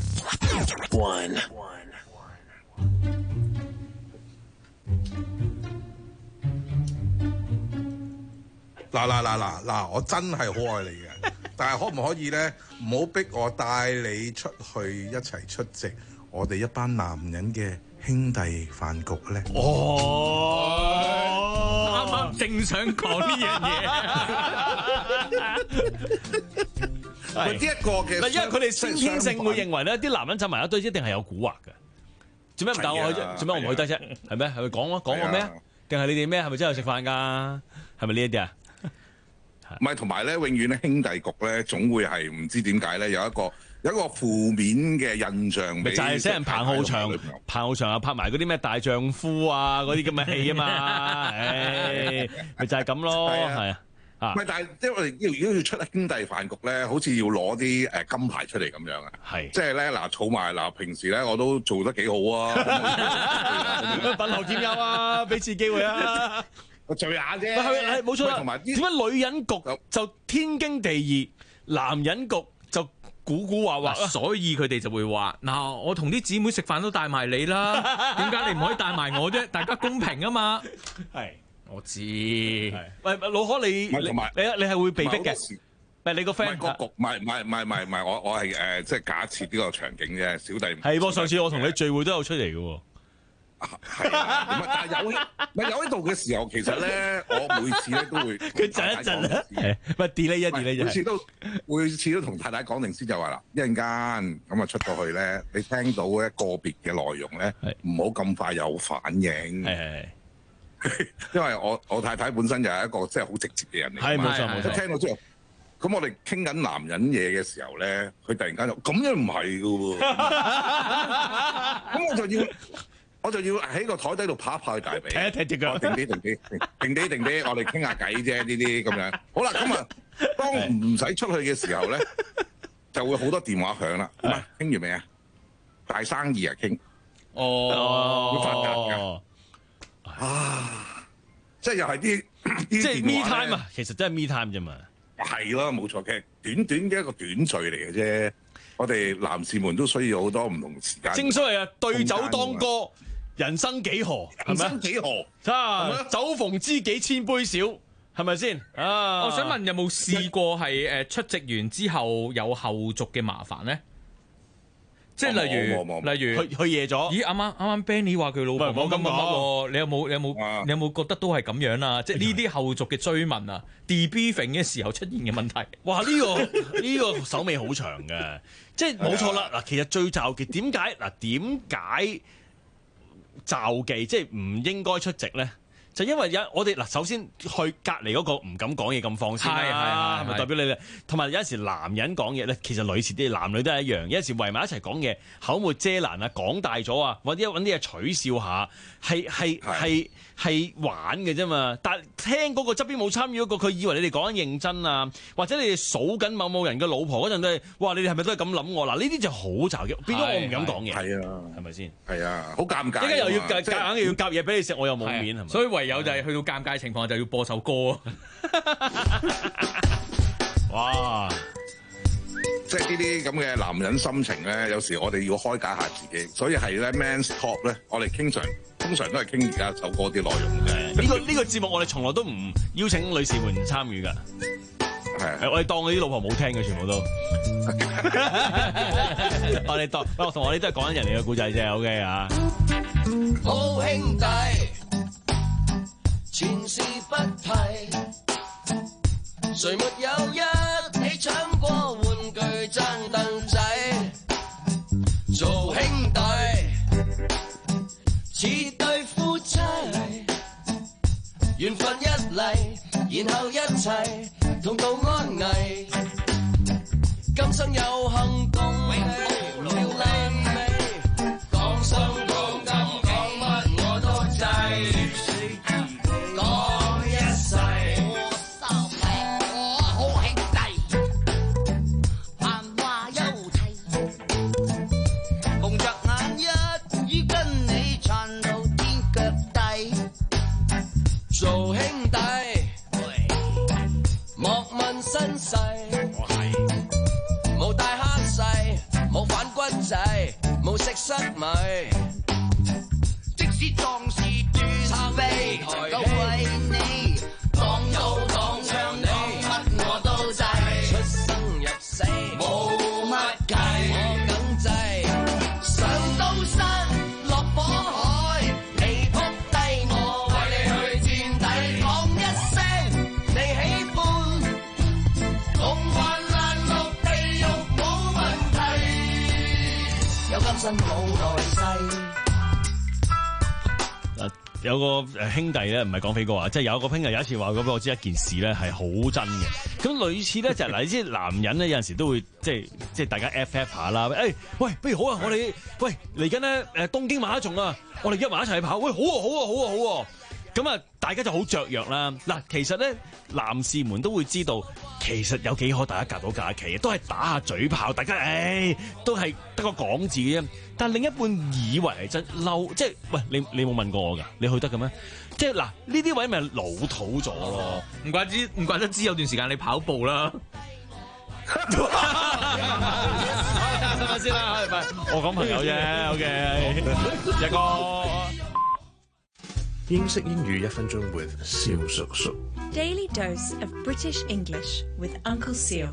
one。 嗱嗱嗱嗱嗱，我真係好愛你嘅，但係可唔可以咧唔好逼我帶你出去一齊出席我哋一班男人嘅兄弟飯局咧？ 哦。啱啱正想講呢樣嘢， 呢一個嘅， 因為佢哋先天性會認為咧，啲男人走埋一堆一定係有蠱惑嘅。做咩唔帶我去啫？做咩我唔去得啫？係咩？係咪講咯？講我咩啊？定係你哋咩？係咪真係去食飯㗎？係咪呢一啲啊？ 唔係同埋咧，永遠咧兄弟局咧總會係唔知點解咧有一個有一個負面嘅印象。 咪就係寫人彭浩翔，彭浩翔啊拍埋嗰啲咩大丈夫啊嗰啲咁嘅戲啊嘛，誒咪就係咁咯，係啊。 唔係，但係即係我哋要如果要出兄弟飯局咧，好似要攞啲誒金牌出嚟咁樣啊！ 係， 即係咧嗱，儲埋嗱，平時咧我都做得幾好啊！ 品學兼優啊，俾次機會啊！ 我聚下啫， 係係冇錯啦。 同埋點解女人局就天經地義，男人局就古古惑惑啊？ 所以佢哋就會話：嗱，我同啲姊妹食飯都帶埋你啦，點解你唔可以帶埋我啫？大家公平啊嘛！ 係。 我知， 喂，老可你你你你係會被逼嘅，唔係你個 friend 個局，唔係唔係唔係唔係唔係我我係誒即係假設呢個場景啫，小弟係喎，上次我同你聚會都有出嚟嘅喎， 係啊，但係有咪有喺度嘅時候，其實咧我每次咧都會佢震一震啊，咪 delay 一 delay 每次都每次都同太太講定先就話啦，一陣間咁啊出到去咧，你聽到咧個別嘅內容咧，唔好咁快有反應。係係。因為我我太太本身就係一個即係好直接嘅人嚟， 係冇錯冇錯。 聽到之後，咁我哋傾緊男人嘢嘅時候咧，佢突然間就咁樣唔係㗎喎，咁我就要我就要喺個台底度拍一拍佢大髀， 踢一踢隻腳， 定啲定啲定啲定啲，我哋傾下偈啫呢啲咁樣。好啦，咁啊，當唔使出去嘅時候咧，就會好多電話響啦。咁啊，傾完未啊？大生意啊，傾哦， 會發達㗎。啊！即係又係啲即係 me time 啊，其實真係 me time 啫嘛。 係咯，冇錯嘅，短短嘅一個短序嚟嘅啫。我哋男士們都需要好多唔同時間。 正所謂啊，對酒當歌，人生幾何， 人生幾何？ 啊，酒逢知己千杯少，係咪先？啊， 我想問有冇試過係誒出席完之後有後續嘅麻煩咧？即係例如，例如去去夜咗。 咦，啱啱啱啱 Benny 話佢老婆講咁乜喎？你有冇你有冇、啊、你有冇覺得都係咁樣啊？即係呢啲後續嘅追問啊 ，debriefing 嘅時候出現嘅問題。 哇！呢、呢個呢個手尾好長嘅，即係冇錯啦。嗱，其實最罩忌點解嗱？點解罩忌即係唔應該出席咧？就因為有我哋嗱，首先去隔離嗰個唔敢講嘢咁放先啦，係咪代表你咧？同埋有陣時男人講嘢咧，其實女士啲男女都係一樣，有陣時圍埋一齊講嘢，口沒遮攔啊，講大咗啊，或者揾啲嘢取笑下，係係係係玩嘅啫嘛。但係聽嗰個側邊冇參與嗰個，佢以為你哋講緊認真啊，或者你哋數緊某某人嘅老婆嗰陣都係，哇！你哋係咪都係咁諗我？嗱，呢啲就好嘈嘅，變咗我唔敢講嘢。 係啊， 係咪先？ 係啊，好尷尬。 依家又要夾硬又要夾嘢俾你食，我又冇面係咪？ 所以唯有就係去到尷尬情況就要播首歌啊！ 哇！ 即係呢啲咁嘅男人心情咧，有時我哋要開解下自己，所以係咧 Men's Talk 咧，我哋經常通常都係傾而家首歌啲內容嘅。 呢個呢個節目我哋從來都唔邀請女士們參與㗎。係，我哋當嗰啲老婆冇聽嘅，全部都。我哋當，我同我哋都係講緊人哋嘅故仔啫 ，OK 啊。 好兄弟，前事不提，誰沒有一起搶過玩具爭凳仔？做兄弟似對夫妻，緣分一嚟，然後一齊同度安危，今生有幸共你調靚美，講心講金講乜我都制，講一世我好兄弟，閒話休提，紅着眼一於跟你撐到天腳底，做兄弟莫問身世，冇大黑勢，冇反骨仔，冇食塞米，即使壯士斷臂，都為你當有當槍，當乜我都制，出生入死冇乜計，我梗制，上刀山落火海，你撲低我為你去墊底，講一聲你喜歡，共患難落地獄冇問題，有今生冇來世。 有個誒兄弟咧，唔係講飛哥啊，即係有個兄弟有一次話過俾我知一件事咧係好真嘅。咁類似咧就係嗱，你知男人咧有陣時都會即係即係大家 F F 下啦。誒、欸，喂，不如好啊，我哋喂嚟緊咧誒東京馬拉松啊，我哋約埋一齊去跑。喂，好啊，好啊，好啊，好啊。咁啊，大家就好雀躍啦。嗱，其實咧，男士們都會知道，其實有幾可大家夾到假期，都係打下嘴炮，大家誒、哎、都係得個講字嘅啫。但另一半以為係真嬲，即係喂你你冇問過我㗎，你去得嘅咩？即係嗱，呢啲位咪老土咗咯。 唔怪之，唔怪得知有段時間你跑步啦。 好，睇下先啦，我講朋友啫 ，OK， 一個。 英式英語一分鐘 with 蕭叔叔。 Daily dose of British English with Uncle Seal。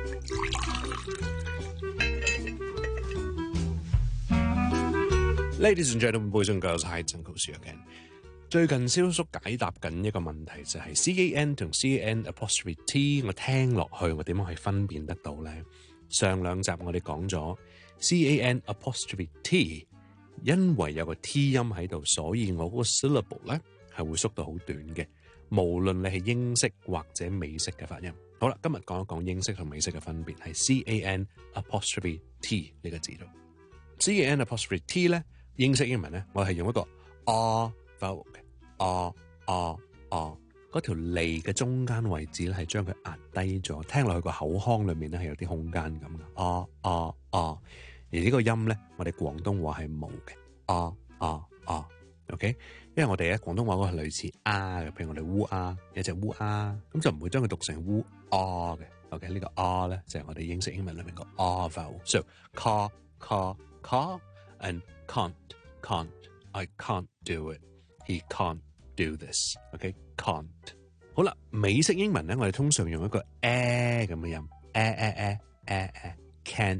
Ladies and gentlemen, boys and girls, hi, it's Uncle Seal again。最近蕭叔解答緊一個問題，就係 C A N 同 C A N apostrophe T， 我聽落去我點樣去分辨得到咧？上兩集我哋講咗 C A N apostrophe T。因為有個 T 音喺度，所以我嗰個 syllable 咧係會縮到好短嘅。無論你係英式或者美式嘅發音。好啦，今日講一講英式同美式嘅分別係 C A N apostrophe T 呢個字度。C A N apostrophe T 咧，英式英文咧，我係用一個 R vowel 嘅 R R R 嗰條脷嘅中間位置咧，係將佢壓低咗，聽落去個口腔裏面咧係有啲空間咁嘅 R R R。而呢個音咧，我哋廣東話係冇嘅，啊啊啊 ，OK， 因為我哋喺廣東話嗰係類似啊嘅，譬如我哋烏鴉有隻烏鴉，咁就唔會將佢讀成烏啊嘅 ，OK， 呢個啊咧就係我哋英式英文裏面個啊 vowel，so car car car and can't can't I can't do it he can't do this，OK，can't。好啦，美式英文咧，我哋通常用一個誒咁嘅音，誒誒誒誒誒 can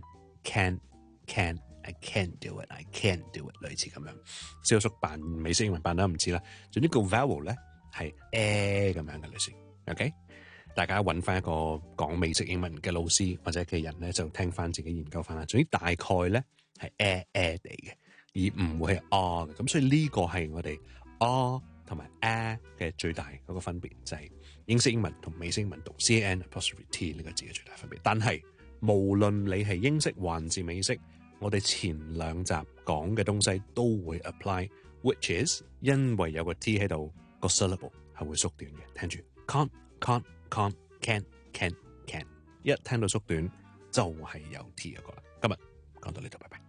can。Can I can't do it. I can't do it. 類似咁樣，蕭叔扮美式英文扮得唔似啦。總之個 vowel 咧係誒咁樣嘅類似。OK， 大家揾翻一個講美式英文嘅老師或者嘅人咧，就聽翻自己研究翻啦。總之大概咧係誒誒嚟嘅，而唔會係 R 嘅。咁所以呢個係我哋 R 同埋 A 嘅最大嗰個分別，就係、是、英式英文同美式英文讀 C A N apostrophe T 呢個字嘅最大分別。但係無論你係英式還是美式，我哋前兩集講嘅東西都會 apply，which is 因為有個 T 喺度，個 syllable 係會縮短嘅。聽住 can't can't can't can can can， 一聽到縮短就係有 T 一個啦。今日講到呢度，拜拜。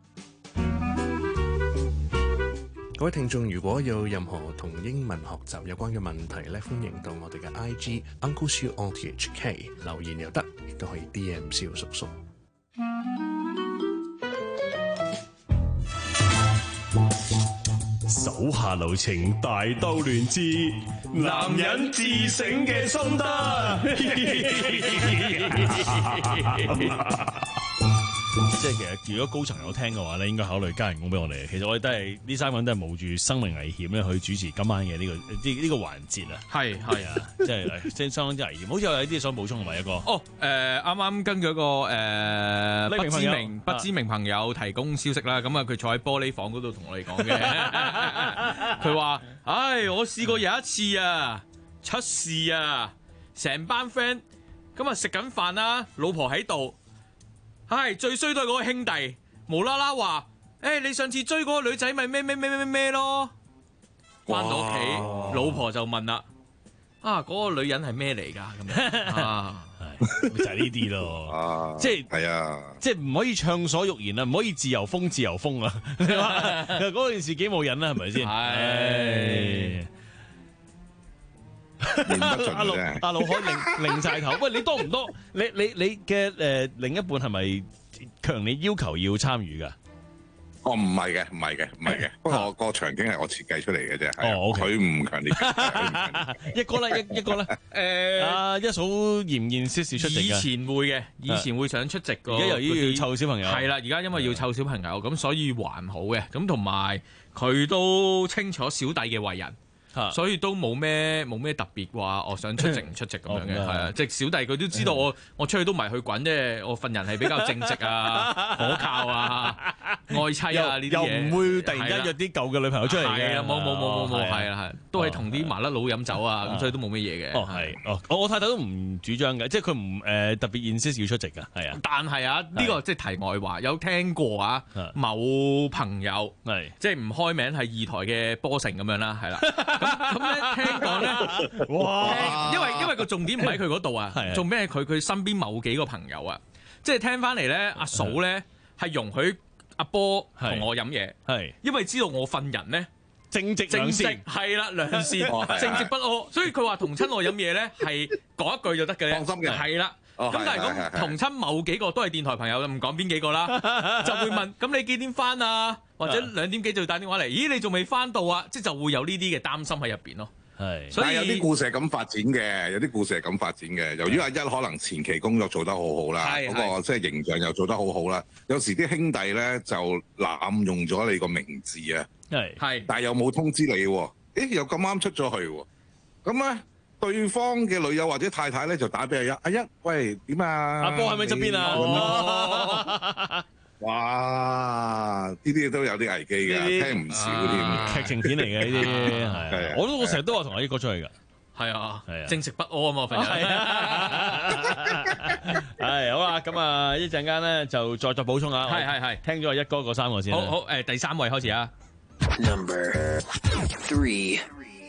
各位聽眾，如果有任何同英文學習有關嘅問題咧，歡迎到我哋嘅 I G Uncle Siu O T H K 留言又得，亦都可以 D M 蕭叔叔。 手下留情，大兜亂之，男人自省嘅心得。 即係其實，如果高層有聽嘅話咧，應該考慮加人工俾我哋。其實我哋都係呢三個人都係冒住生命危險咧去主持今晚嘅呢、這個呢呢、這個環節啊。係係啊，即係即係相當之危險。好似有啲嘢想補充係咪一個？哦，誒啱啱根據一個誒、呃、不知名不知名朋友提供消息啦。咁啊，佢坐喺玻璃房嗰度同我哋講嘅。佢話：唉，我試過有一次啊，出事啊，成班 friend 咁啊食緊飯啦，老婆喺度。係最衰都係嗰個兄弟，無啦啦話：誒、欸，你上次追嗰個女仔咪咩咩咩咩咩咯？翻到屋企，老婆就問啦：啊，嗰、那個女人係咩嚟㗎？咁樣啊，就係呢啲咯，即係係啊，即係唔可以暢所欲言啊，唔可以自由風自由風啊！你話嗰件事幾冇癮啊？係咪先？係。阿老阿老海擰擰晒頭，喂，你多唔多？你你你嘅誒、呃、另一半係咪強烈要求要參與噶？ 哦，唔係嘅，唔係嘅，唔係嘅。不過個場景係我設計出嚟嘅啫。哦，佢唔強烈。一個咧，一一個咧。誒，阿一嫂嫌唔嫌少少出席？以前會嘅，以前會想出席嘅。而家由於要湊小朋友，係啦，而家因為要湊小朋友，咁所以還好嘅。咁同埋佢都清楚小弟嘅為人。所以都冇咩冇咩特別話，我想出席唔出席咁樣嘅，係啊，即係小弟佢都知道我我出去都唔係去滾啫，我份人係比較正直啊，可靠啊， 愛妻啊呢啲又嘢， 唔會突然間約啲舊嘅女朋友出嚟嘅。 係啊，冇冇冇冇冇，係啊係，都係同啲麻甩佬飲酒啊，咁所以都冇乜嘢嘅。 哦係，哦我我太太都唔主張嘅，即係佢唔誒特別 insist 要出席㗎，係啊。 但係啊，呢個即係題外話，有聽過啊，某朋友係即係唔開名係二台嘅波成咁樣啦，係啦。咁咁咧聽講咧，哇！因為因為個重點唔喺佢嗰度啊，重點係佢佢身邊某幾個朋友啊，即係聽翻嚟咧，阿嫂咧係容許阿波同我飲嘢， 係因為知道我份人咧正直良善， 係啦良善，正直不阿，所以佢話同親我飲嘢咧係講一句就得嘅， 放心嘅， 係啦。 咁但係咁同親某幾個都係電台朋友，唔講邊幾個啦，就會問：咁你幾點翻啊？或者兩點幾就打電話嚟？咦，你仲未翻到啊？即係就會有呢啲嘅擔心喺入邊咯。 係， 所以有啲故事係咁發展嘅，有啲故事係咁發展嘅。由於阿一可能前期工作做得好好啦，嗰個即係形象又做得好好啦。有時啲兄弟咧就濫用咗你個名字啊， 係係， 但係又冇通知你喎，誒又咁啱出咗去喎，咁咧。對方嘅女友或者太太咧就打俾阿一，阿一喂點啊？ 阿波喺咪側邊啊？ 哇！呢啲都有啲危機㗎，聽唔少添。 劇情片嚟嘅呢啲係，我都我成日都話同阿一哥出去㗎。 係啊， 係啊， 正直不阿啊嘛，朋友。 係好啦，咁啊一陣間咧就再作補充下。 係係係， 聽咗阿一哥嗰三個先。 好好誒，第三位開始啊。 Number three。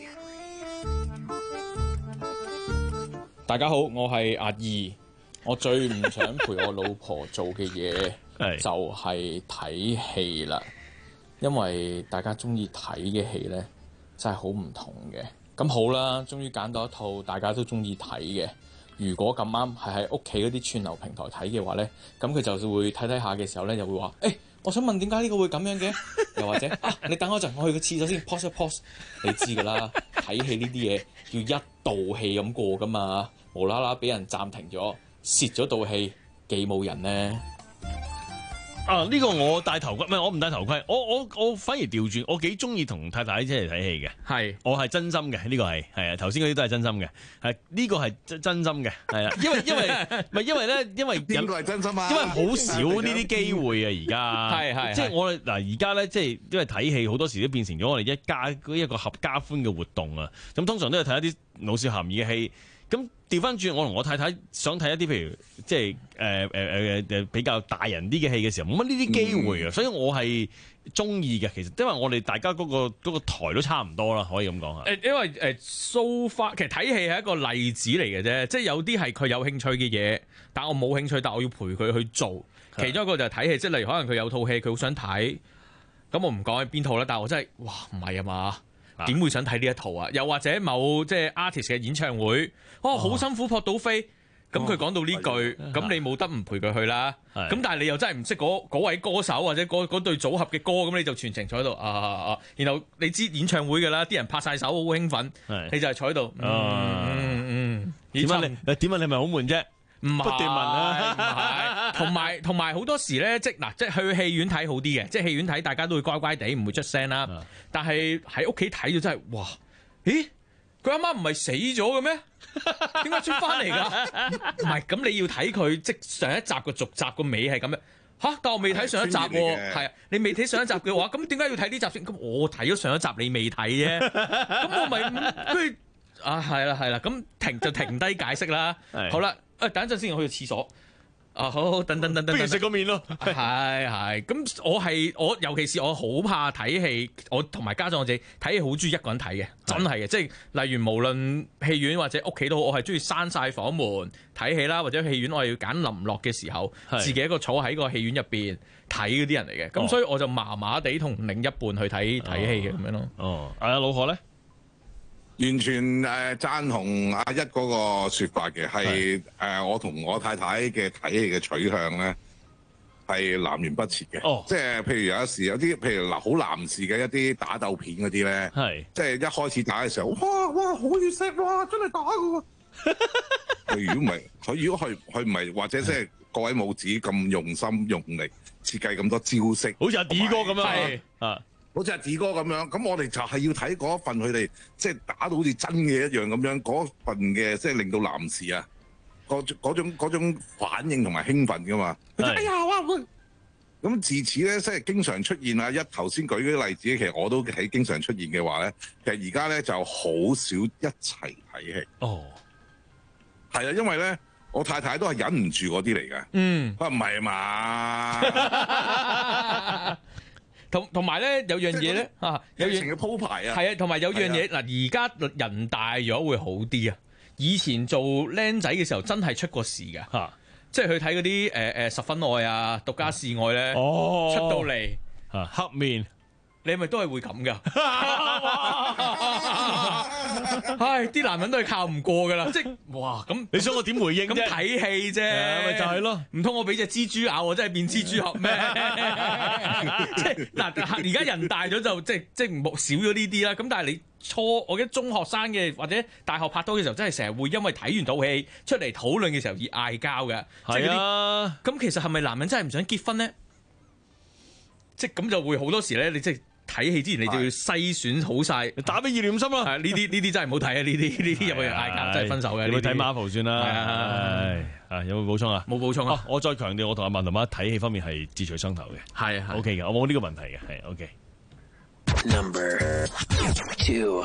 大家好，我係阿二。我最唔想陪我老婆做嘅嘢就係睇戲啦，因為大家中意睇嘅戲呢，真係好唔同嘅。咁好啦，終於揀到一套大家都中意睇嘅。如果咁啱係喺屋企嗰啲串流平台睇嘅話呢，咁佢就會睇睇下嘅時候呢，又會話：誒、欸，我想問點解呢個會咁樣嘅？又或者啊，你等我陣，我去個廁所先 pause 一 pause。你知㗎啦，睇戲呢啲嘢要一道戲咁過㗎嘛。無啦啦俾人暫停咗，蝕咗道氣，幾冇人呢？ 啊！呢、這個我戴頭盔，唔係我唔戴頭盔，我我我反而調轉，我幾中意同太太一齊睇戲嘅。 係， 我係真心嘅，呢、這個係係啊，頭先嗰啲都係真心嘅，係呢、這個係真真心嘅，係啊，因為因為唔係因為咧，因為邊個係真心啊？ 因為好少呢啲機會啊，而家係係， 即係我嗱而家咧，即係因為睇戲好多時都變成咗我哋一家一個合家歡嘅活動啊。咁通常都係睇一啲老少咸宜嘅戲。咁調翻轉，我同我太太想睇一啲譬如即係誒誒誒誒比較大人啲嘅戲嘅時候，冇乜呢啲機會啊，嗯、所以我係中意嘅。其實因為我哋大家嗰、嗰個嗰個台都差唔多啦，可以咁講嚇。 誒，因為誒 so far 其實睇戲係一個例子嚟嘅啫，即係有啲係佢有興趣嘅嘢，但我冇興趣，但我要陪佢去做。其中一個就係睇戲，即係例如可能佢有套戲佢好想睇，咁我唔講係邊套啦，但係我真係哇唔係啊嘛。點會想睇呢一套啊？又或者某即係 artist 嘅演唱會，哦好辛苦撲到飛，咁佢講到呢句，咁、哦、你冇得唔陪佢去啦。咁但係你又真係唔識嗰位歌手或者嗰嗰對組合嘅歌，咁你就全程坐喺度啊啊啊！然後你知演唱會㗎啦，啲人拍晒手好興奮，你就係坐喺度。嗯嗯，點解你？誒點解你咪好悶啫？唔係，不斷問啦，唔係，同埋同埋好多時咧，即嗱，即係去戲院睇好啲嘅，即係戲院睇大家都會乖乖地，唔會出聲啦。嗯、但係喺屋企睇就真係，哇！咦，佢阿媽唔係死咗嘅咩？點解出翻嚟㗎？唔係，咁你要睇佢即上一集個續集個尾係咁樣嚇，但我未睇上一集喎。係啊，你未睇上一集嘅話，咁點解要睇呢集先？咁我睇咗上一集，你未睇啫。咁我咪跟住啊，係啦係啦，咁停就停低解釋啦。好啦。誒，等一陣先，我去廁所。啊，好好，等等等等，不如食個麵咯。係係，咁我係我，尤其是我好怕睇戲，我同埋加上我自己睇戲好中意一個人睇嘅，真係嘅。即係例如無論戲院或者屋企都好，我係中意閂晒房門睇戲啦，或者戲院我係要揀臨落嘅時候，自己一個坐喺個戲院入邊睇嗰啲人嚟嘅。咁、哦、所以我就麻麻地同另一半去睇睇戲嘅咁樣咯。哦，阿老何咧？ 完全誒贊同阿一嗰個説法嘅，係誒我同我太太嘅睇戲嘅取向咧係南轅北轍嘅。哦，即係譬如有時有啲譬如嗱好男士嘅一啲打鬥片嗰啲咧，係即係一開始打嘅時候，哇哇好血腥，哇真係打㗎喎！佢如果唔係，佢如果佢佢唔係或者即係各位武指咁用心用力設計咁多招式，好似阿 D 哥咁樣啊。好似阿子哥咁樣，咁我哋就係要睇嗰一份佢哋即係打到好似真嘅一樣咁樣嗰份嘅，即係令到男士啊嗰嗰種嗰種反應同埋興奮噶嘛。哎呀哇！ 咁自此咧，即係經常出現啊！一頭先舉嗰啲例子，其實我都係經常出現嘅話咧，其實而家咧就好少一齊睇戲。 哦， 係啊，因為咧，我太太都係忍唔住嗰啲嚟嘅。 嗯， 佢話唔係嘛。 同同埋咧有樣嘢咧啊，有樣嘅鋪排啊， 係啊，同埋有樣嘢嗱，而家人大咗會好啲啊。以前做僆仔嘅時候真係出過事㗎。 嚇。 即係去睇嗰啲誒誒十分愛啊、獨家試愛咧， 哦、 出到嚟黑面， 你係咪都係會咁噶？唉，啲男人都係靠唔過噶啦，即係哇咁， 你想我點回應啫？ 咁睇戲啫， 咪就係咯， 唔通我俾隻蜘蛛咬我，真係變蜘蛛俠咩？即係嗱，而家人大咗就即係即係冇少咗呢啲啦。咁但係你初我記得中學生嘅或者大學拍拖嘅時候，真係成日會因為睇完套戲出嚟討論嘅時候而嗌交嘅。 係啊， 咁其實係咪男人真係唔想結婚咧？即係咁就會好多時咧，你即係睇戲之前你就要篩選好晒， 打俾意念心啦。 呢啲呢啲真係唔好睇啊！呢啲呢啲入去嗌交真係分手嘅。 你去睇 Marvel 算啦。 係啊， 啊有冇補充啊？ 冇補充啊！ 我再強調，我同阿文同媽睇戲方面係志趣相投嘅。 係係 OK 嘅，我冇呢個問題嘅，係 OK。 Number two。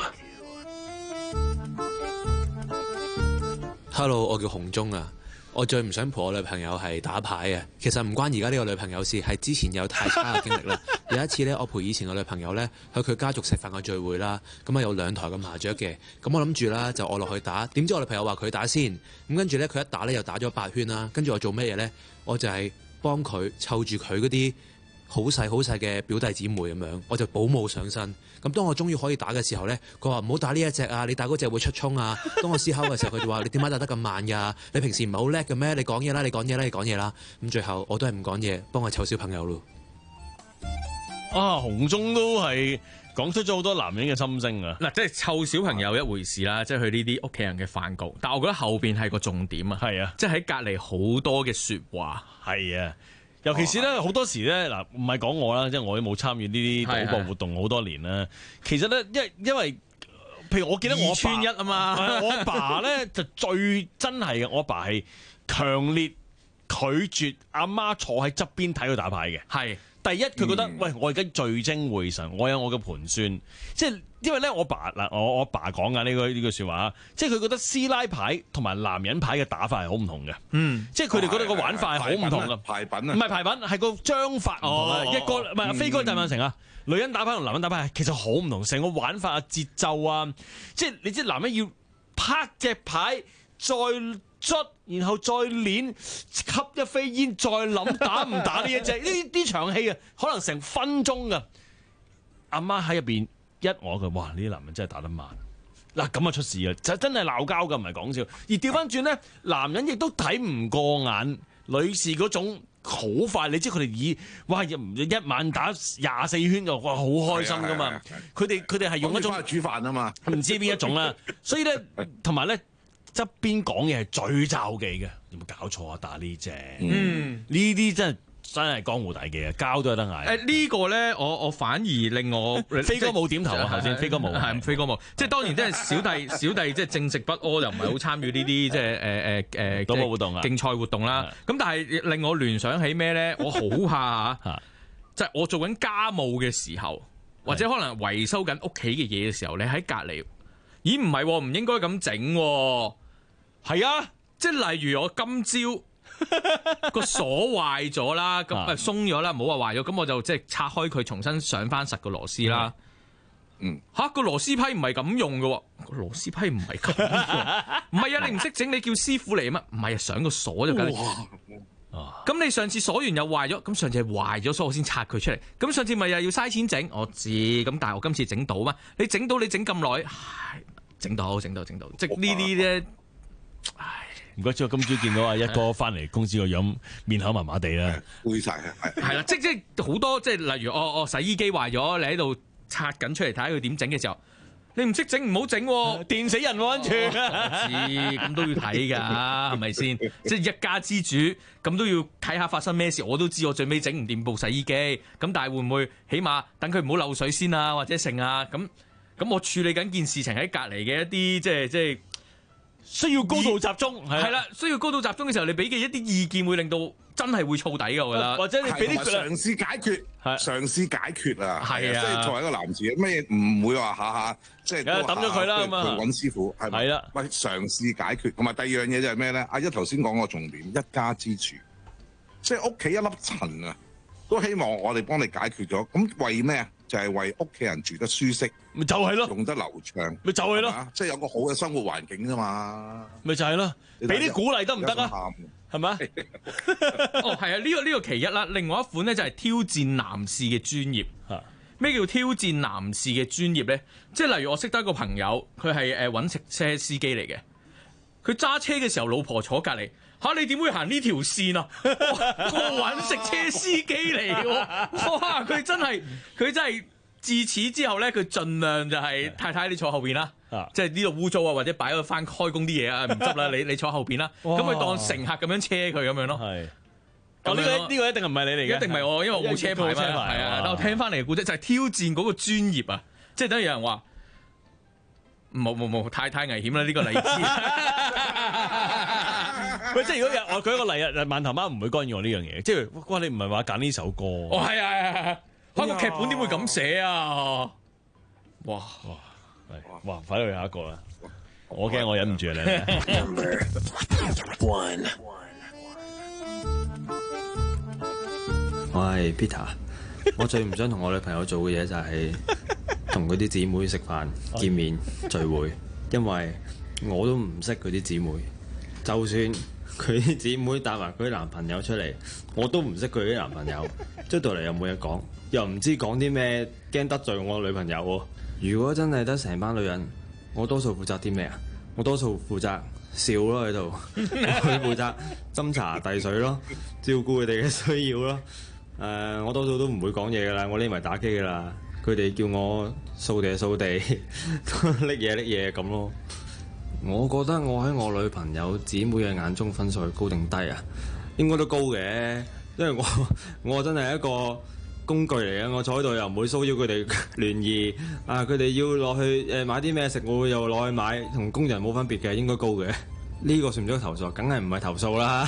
Hello， 我叫洪忠啊。我最唔想陪我女朋友係打牌嘅，其實唔關而家呢個女朋友事，係之前有太差嘅經歷啦。有一次呢，我陪以前個女朋友呢去佢家族食飯嘅聚會啦，咁啊有兩台嘅麻雀嘅，咁我諗住啦就我落去打，點知我女朋友話佢打先，咁跟住呢，佢一打呢又打咗八圈啦，跟住我做咩嘢呢？我就係幫佢湊住佢嗰啲好細好細嘅表弟姊妹咁樣，我就保姆上身。咁當我終於可以打嘅時候呢，佢話唔好打呢一隻啊，你打嗰隻會出衝啊。當我思考嘅時候，佢就話你點解打得咁慢㗎？你平時唔係好叻嘅咩？你講嘢啦，你講嘢啦，你講嘢啦。咁最後我都係唔講嘢，幫佢湊小朋友咯。 啊，洪忠都係講出咗好多男人嘅心聲啊！ 嗱，即係湊小朋友一回事啦，即係去呢啲屋企人嘅飯局。但係我覺得後邊係個重點啊， 係啊， 即係喺隔離好多嘅説話， 係啊。尤其是咧，好多時咧，嗱唔係講我啦，即係我都冇參與呢啲賭博活動好多年啦。其實咧，因因為譬如我記得我阿爸一啊嘛， 我阿爸咧就最真係嘅，我阿爸係強烈拒絕阿媽坐喺側邊睇佢打牌嘅。 係第一，佢覺得、 嗯、 喂，我而家聚精會神，我有我嘅盤算，即係因為咧，我爸嗱，我我阿爸講嘅呢個呢句説話，即係佢覺得師奶牌同埋男人牌嘅打法係好唔同嘅。 嗯， 即係佢哋覺得個玩法係好唔同嘅。 牌品啊， 唔係牌品，係個章法唔同啊！ 哦、 一個唔係飛哥大曼城啊，女人打牌同男人打牌其實好唔同，成個玩法啊、節奏啊，即係你知男人要拍隻牌再捽，然後再練，吸一飛煙，再諗打唔打呢一隻？呢呢場戲啊，可能成分鐘噶。阿媽喺入邊一我佢，哇！呢啲男人真係打得慢。嗱咁啊出事啊，就真係鬧交噶，唔係講笑。而調翻轉咧，男人亦都睇唔過眼女士嗰種好快。你知佢哋以哇一晚打廿四圈就哇好開心噶嘛。佢哋佢哋係用一種煮飯啊嘛， 唔知邊一種啦。所以咧，同埋咧。側邊講嘢係最罩忌嘅，有冇搞錯啊？打呢隻，嗯，呢啲真係真係江湖大忌啊！交都有得嗌。 誒呢個咧，我我反而令我飛哥冇點頭啊！頭先飛哥冇， 係飛哥冇。即係當然，即係小弟小弟即係正直不阿，又唔係好參與呢啲即係誒誒誒賭博活動啊、 競賽活動啦。咁但係令我聯想起咩咧？我好怕嚇，即係我做緊家務嘅時候，或者可能維修緊屋企嘅嘢嘅時候，你喺隔離，咦唔係唔應該咁整喎。 係啊， 即係例如我今朝個鎖壞咗啦，咁咪鬆咗啦，唔好話壞咗，咁我就即係拆開佢，重新上翻實個螺絲啦。 嗯， 吓個螺絲批唔係咁用嘅，個螺絲批唔係咁用，唔係啊，你唔識整，你叫師傅嚟啊？唔係啊，上個鎖就緊。咁你上次鎖完又壞咗，咁上次係壞咗，所以我先拆佢出嚟。咁上次咪又要嘥錢整，我知。咁但係我今次整到嘛？你整到你整咁耐，整到整到整到，即係呢啲咧。 唉，唔怪之我今朝見到阿一哥翻嚟公司個樣，面口麻麻地啦， 灰晒係係啦，即即好多即係例如哦哦洗衣機壞咗，你喺度拆緊出嚟睇下佢點整嘅時候，你唔識整唔好整， 電死人喎，跟住知咁都要睇㗎，係咪先？即係一家之主，咁都要睇下發生咩事。我都知我最尾整唔掂部洗衣機，咁但係會唔會起碼等佢唔好漏水先啊，或者剩啊？咁咁我處理緊件事情喺隔離嘅一啲即係即係。 需要高度集中， 係啦，需要高度集中嘅時候，你俾嘅一啲意見會令到真係會燥底嘅，我覺得。 或者你俾啲嘗試解決，嘗試解決啊， 係啊， 即係作為一個男士，咩唔會話下下即係抌咗佢啦咁啊， 揾師傅係咪？ 係啦， 喂，嘗試解決，同埋第二樣嘢就係咩咧？阿一頭先講個重點，一家之主，即係屋企一粒塵啊，都希望我哋幫你解決咗。咁為咩啊？就係為屋企人住得舒適， 咪就係咯， 用得流暢， 咪就係咯， 即係有個好嘅生活環境啫嘛。 咪就係咯，俾啲鼓勵得唔得啊？係咪？ 哦，係啊，呢個呢個其一啦。另外一款咧就係挑戰男士嘅專業。咩叫挑戰男士嘅專業咧？即係例如我識得一個朋友，佢係誒揾食車司機嚟嘅。佢揸車嘅時候，老婆坐隔離。嚇、啊！你點會行呢條線啊？個揾食車司機嚟喎！哇！佢真係佢真係自此之後咧，佢盡量就係、是、太太你坐後邊啦，即係呢度污糟啊，或者擺咗翻開工啲嘢啊，唔執啦，你你坐後邊啦，咁佢當乘客咁樣車佢咁樣咯。係， 咁呢個呢、呢個一定唔係你嚟嘅， 一定唔係我，因為我冇車牌嘛。係啊，但我聽翻嚟嘅故仔就係挑戰嗰個專業啊，即係等於有人話冇冇冇太太危險啦呢、呢個例子。 喂，即係如果我舉一個例啊，萬頭媽唔會干預我呢樣嘢，即係哇！你唔係話揀呢首歌？ 哦，係啊係係係，開個劇本點會咁寫啊？哇哇係哇！快啲去下一個啦！我驚我忍唔住啊你。 Number one， 我係 Peter， 我最唔想同我女朋友做嘅嘢就係同佢啲姊妹食飯、見面、聚會，因為我都唔識佢啲姊妹，就算佢啲姊妹帶埋佢啲男朋友出嚟，我都唔識佢啲男朋友，出到嚟又冇嘢講，又唔知講啲咩，驚得罪我女朋友喎。如果真係得成班女人，我多數負責啲咩啊？我多數負責笑咯喺度，我負責斟茶遞水咯，照顧佢哋嘅需要咯。誒、呃，我多數都唔會講嘢噶啦，我匿埋打機噶啦。佢哋叫我掃地掃地，拎嘢拎嘢咁咯。我覺得我喺我女朋友姊妹嘅眼中分數高定低啊？應該都高嘅，因為我我真係一個工具嚟嘅，我坐喺度又唔會騷擾佢哋聯誼啊！佢哋要落去誒買啲咩食，我又攞去買，同工人冇分別嘅，應該高嘅。呢、這個算唔算投訴？梗係唔係投訴啦！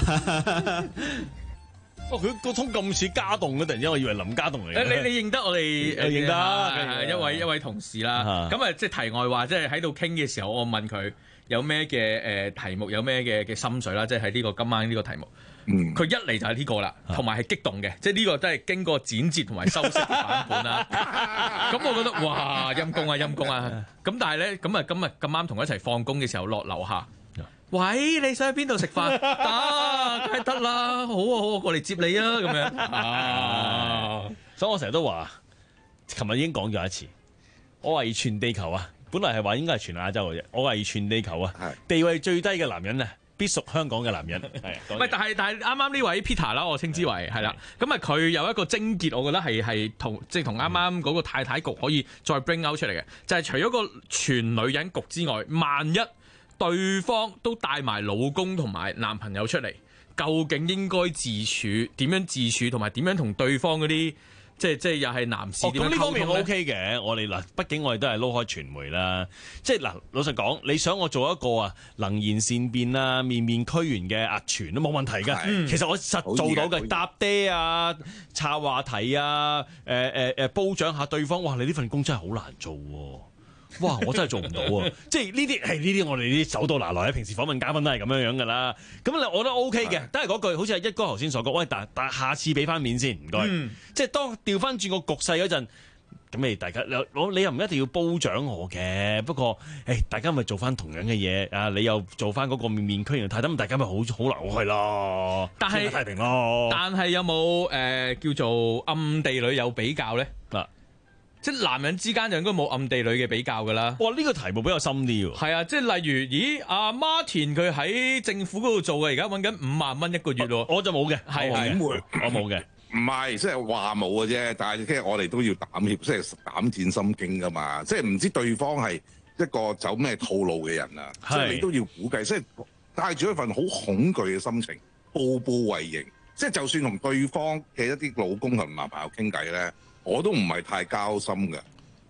哦，佢個通咁似家棟嘅，突然之間我以為林家棟嚟嘅。 你你認得我哋誒認得、 呃、一位一位同事啦。咁啊，即係題外話，即係喺度傾嘅時候，我問佢有咩嘅誒題目，有咩嘅嘅心水啦，即係喺呢個今晚呢個題目。佢、嗯、一嚟就係呢個啦，同埋係激動嘅，即係呢個都係經過剪接同埋修飾嘅版本啦。咁我覺得哇，陰公啊陰公啊！咁但係咧，咁啊今日咁啱同佢一齊放工嘅時候落樓下，喂，你想去邊度食飯？得，梗係得啦，好啊好啊，過嚟接你啊咁樣。啊， 所以我成日都話，琴日已經講咗一次，我話全地球啊，本來係話應該係全亞洲嘅啫，我話全地球啊，地位最低嘅男人啊，必屬香港嘅男人。係，唔係，但係但係啱啱呢位 Peter 啦，我稱之為係啦。咁啊，佢有一個症結，我覺得係係同即係同啱啱嗰個太太局可以再 bring out 出嚟嘅，就係、是、除咗個全女人局之外，萬一對方都帶埋老公同埋男朋友出嚟，究竟應該自處點樣自處，同埋點樣同對方嗰啲即係即係又係男士點樣溝通咧？咁呢方面我 OK 嘅，我哋嗱，畢竟我哋都係撈開傳媒啦。即係嗱，老實講，你想我做一個啊能言善辯啊、面面俱圓嘅阿全都冇問題㗎。嗯、其實我實做到嘅，搭爹啊、插話題啊、誒誒誒褒獎下對方。哇！你呢份工真係好難做喎、啊。哇！我真係做唔到啊！即係呢啲係呢啲，我哋啲手到拿來，平時訪問嘉賓都係咁樣樣噶啦。咁你我覺得 O K 嘅，都係嗰句，好似係一哥頭先所講。喂，但但下次俾翻面先，唔該。嗯、即係當調翻轉個局勢嗰陣，咁你大家我你又唔一定要褒獎我嘅。不過誒，大家咪做翻同樣嘅嘢啊！你又做翻嗰個面面俱圓態，咁大家咪好好流去咯。但係太平咯。但係有冇誒、呃、叫做暗地裏有比較咧？嗱。即係男人之間就應該冇暗地裏嘅比較㗎啦。哇！呢、呢個題目比較深啲喎。係啊，即係例如，咦？阿 Martin 佢喺政府嗰度做嘅，而家揾緊五萬蚊一個月喎。我就冇嘅，係點會？我冇嘅。 唔係，即係話冇嘅啫。但係即係我哋都要膽怯，即係膽戰心驚㗎嘛。即係唔知對方係一個走咩套路嘅人啊。即係你都要估計，即係帶住一份好恐懼嘅心情，步步為營。即係就算同對方嘅一啲老公同男朋友傾偈咧。我都唔係太交心嘅，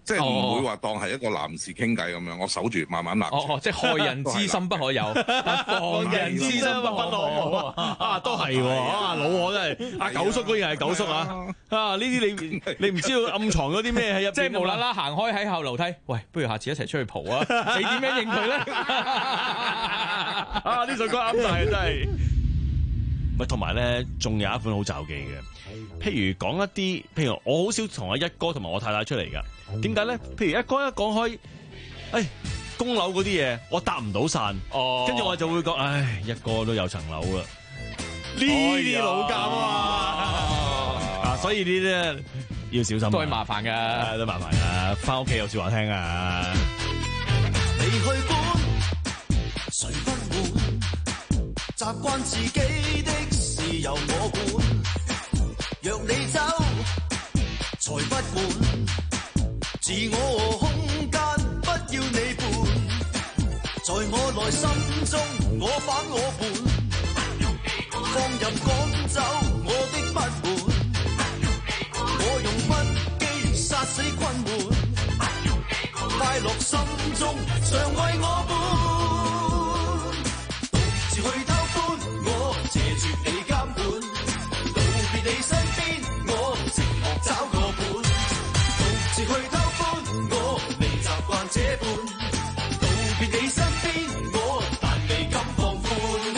即係唔會話當係一個男士傾偈咁樣，我守住慢慢立住。 哦哦，即係害人之心不可有，但防人之心不可無啊！ 啊，都係喎，啊老我真係，阿九叔嗰樣係九叔啊！啊呢啲你你唔知道暗藏咗啲咩喺入邊， 即係無啦啦行開喺後樓梯，喂，不如下次一齊出去蒲啊！你點樣應佢咧？ 啊呢首歌啱晒啊，真係。咪同埋咧，仲有一款好罩忌嘅，譬如講一啲，譬如我好少同阿一哥同埋我太太出嚟噶。點解咧？譬如一哥一講開，誒供樓嗰啲嘢，我答唔到散， 哦， 跟住我就會講，唉，一哥都有層樓啦，呢啲老監啊，啊，所以呢啲咧要小心， 都係麻煩㗎， 都麻煩㗎，翻屋企有説話聽啊！ 你去管，誰不滿？習慣自己的事由我管，若你走，才不管。自我空間不要你伴，在我內心中我反我叛，放任趕走我的不滿，我用不羈殺死困悶，快樂心中常為我伴，獨自去偷歡，我謝絕你監管，道別你身邊，我寂寞找個伴，獨自去偷。這伴道別你身邊，我但未敢放寬。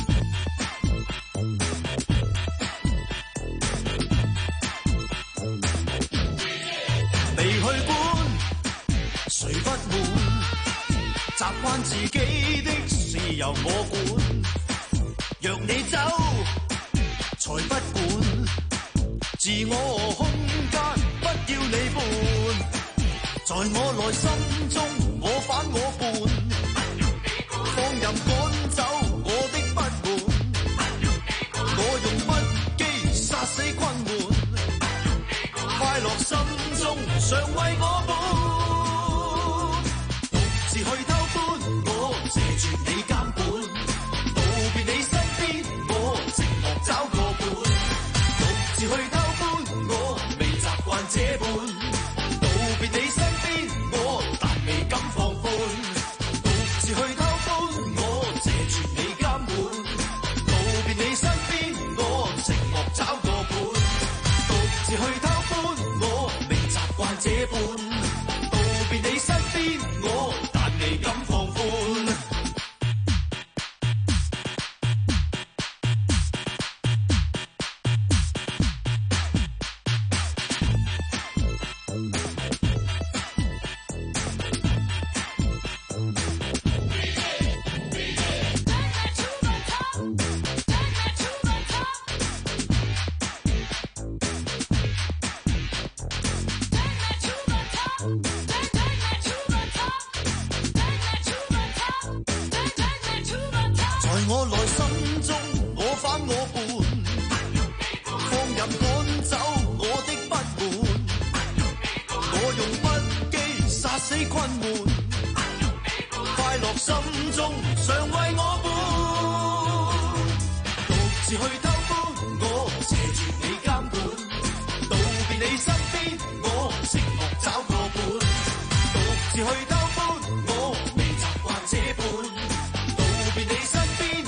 你去管，誰不滿？習慣自己的事由我管。若你走，才不管。自我空間不要你伴。在我內心中，我反我叛，放任趕走我的不滿，我用不羈殺死困悶，快樂心中常為我伴，獨自去偷歡，我謝絕你監管，道別你身邊，我寂寞找個伴，獨自去偷歡，我未習慣這伴。別你身邊，我但未敢放寬，獨自去偷歡，我謝絕你監管，道別你身邊，我寂寞找個伴，獨自去偷歡，我未習慣這伴，道別你身邊，我但未敢放寬。我內心中，我反我叛，放任趕走我的不滿，我用不羈殺死困悶，快樂心中常為我伴，獨自去偷歡，我謝絕你監管，道別你身邊，我寂寞找個伴，獨自去偷歡，我未習慣這伴，道別你身邊。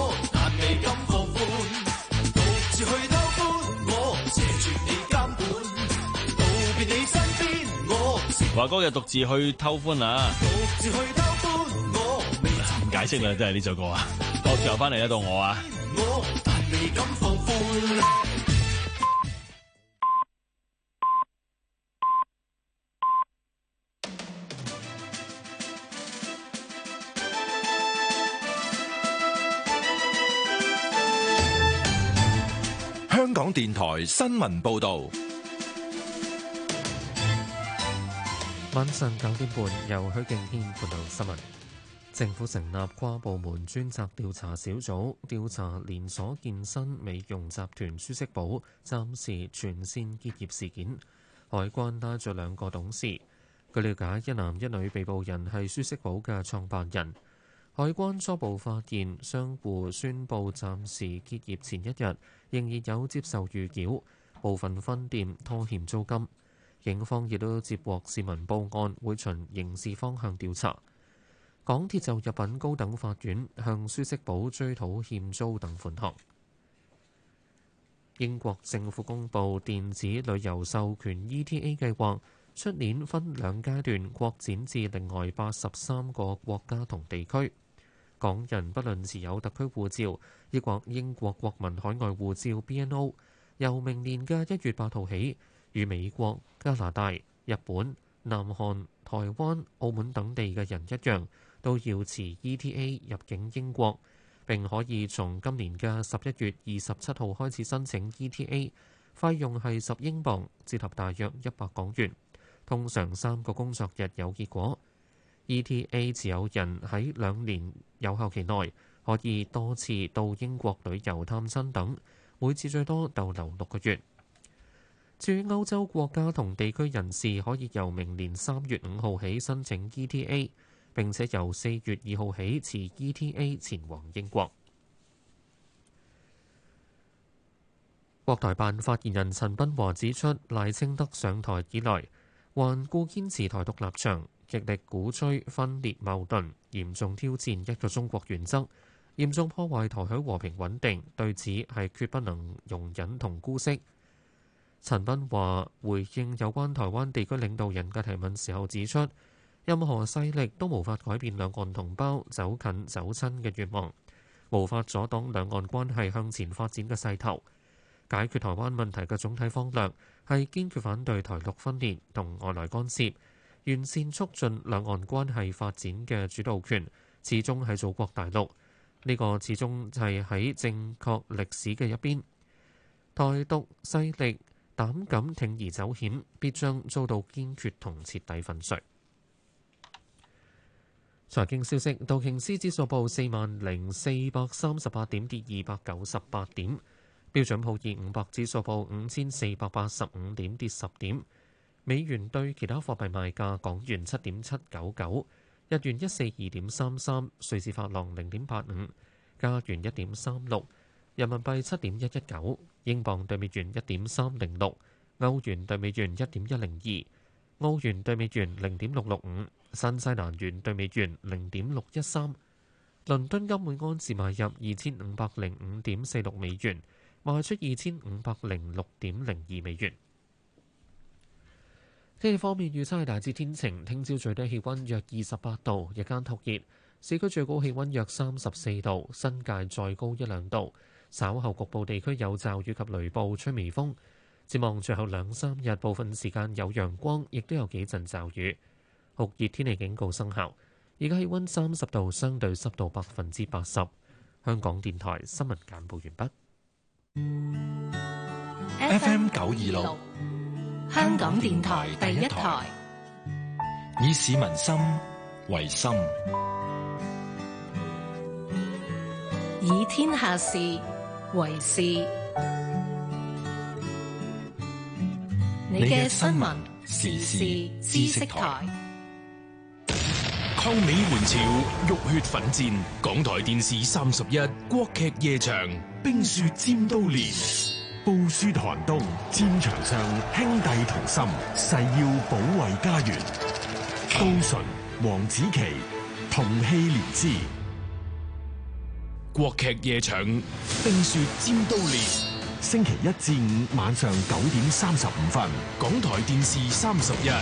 華哥嘅獨自去偷歡啊！ 獨自去偷歡，我未唔解釋啦，真係呢首歌啊！我最後翻嚟咧到我啊！ 我但未敢放寬。 香港電台新聞報導。 晚上九點半，由許敬軒報道新聞。政府成立跨部門專責調查小組，調查連鎖健身美容集團舒適寶暫時全線結業事件。海關拉咗兩個董事。據了解，一男一女被捕人係舒適寶嘅創辦人。海關初步發現，商戶宣布暫時結業前一日，仍然有接受預繳，部分分店拖欠租金。 警方亦都接獲市民報案，會循刑事方向調查。港鐵就入稟高等法院，向舒適堡追討欠租等款項。英國政府公布電子旅遊授權 E T A 計劃，出年分兩階段擴展至另外八十三個國家同地區。港人不論持有特區護照，抑或英國國民海外護照 B N O， 由明年嘅一月八號起，與美國、加拿大、日本、南韓、台灣、澳門等地嘅人一樣，都要持 E T A 入境英國。並可以從今年嘅十一月二十七號開始申請 E T A， 費用係十英鎊，折合大約一百港元。通常三個工作日有結果。E T A 持有人喺兩年有效期內可以多次到英國旅遊探親等，每次最多逗留六個月。至於歐洲國家同地區人士，可以由明年三月五號起申請 E T A。並且由四月二號起持 E T A 前往英國。國台辦發言人陳斌華指出，賴清德上台以來，頑固堅持台獨立場，極力鼓吹分裂矛盾，嚴重挑戰一個中國原則，嚴重破壞台海和平穩定，對此係決不能容忍同姑息。陳斌華回應有關台灣地區領導人嘅提問時候指出，任何勢力都無法改變兩岸同胞走近走親嘅願望，無法阻擋兩岸關係向前發展嘅勢頭。解決台灣問題嘅總體方略係堅決反對台獨分裂同外來干涉，完善促進兩岸關係發展嘅主導權始終係祖國大陸，呢個始終係喺正確歷史嘅一邊。台獨勢力膽敢鋌而走險，必將遭到堅決同徹底粉碎。財經消息，道瓊斯指數報四萬零四百三十八點，跌二百九十八點；標準普爾五百指數報五千四百八十五點，跌十點。美元對其他貨幣賣價：港元七點七九九，日元一四二點三三，瑞士法郎零點八五，加元一點三六，人民幣七點一一九，英鎊對美元一點三零六，歐元對美元一點一零二，澳元對美元零點六六五。新西蘭元對美元零點六一三，倫敦金每安士買入二千五百零五點四六美元，賣出二千五百零六點零二美元。天氣方面預測係大致天晴，聽朝最低氣温約二十八度，日間酷熱，市區最高氣温約三十四度，新界再高一兩度。稍後局部地區有驟雨及雷暴，吹微風。展望最後兩三日，部分時間有陽光，亦都有幾陣驟雨。酷熱天氣警告生效，而家氣温三十度，相對濕度百分之八十。香港電台新聞簡報完畢。 F M 九二六， 香港電台第一台， 以市民心為心， 以天下事為事。你嘅新聞時事知識台。 抗美援朝，浴血奮戰。港台電視三十一國劇夜場，冰雪尖刀連， 布書寒冬，戰場上兄弟同心，誓要保衛家園。杜淳、黃子琪同氣連枝。 國劇夜場，冰雪尖刀連。 星期一至五晚上九點三十五分， 港台電視三十一。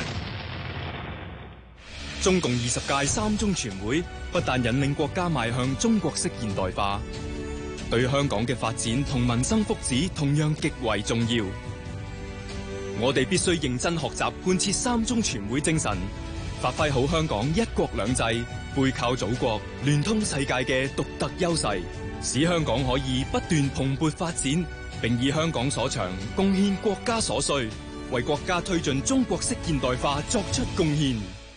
中共二十屆三中全會不但引領國家邁向中國式現代化，對香港嘅發展同民生福祉同樣極為重要。我哋必須認真學習貫徹三中全會精神，發揮好香港一國兩制、背靠祖國、聯通世界嘅獨特優勢，使香港可以不斷蓬勃發展，並以香港所長貢獻國家所需，為國家推進中國式現代化作出貢獻。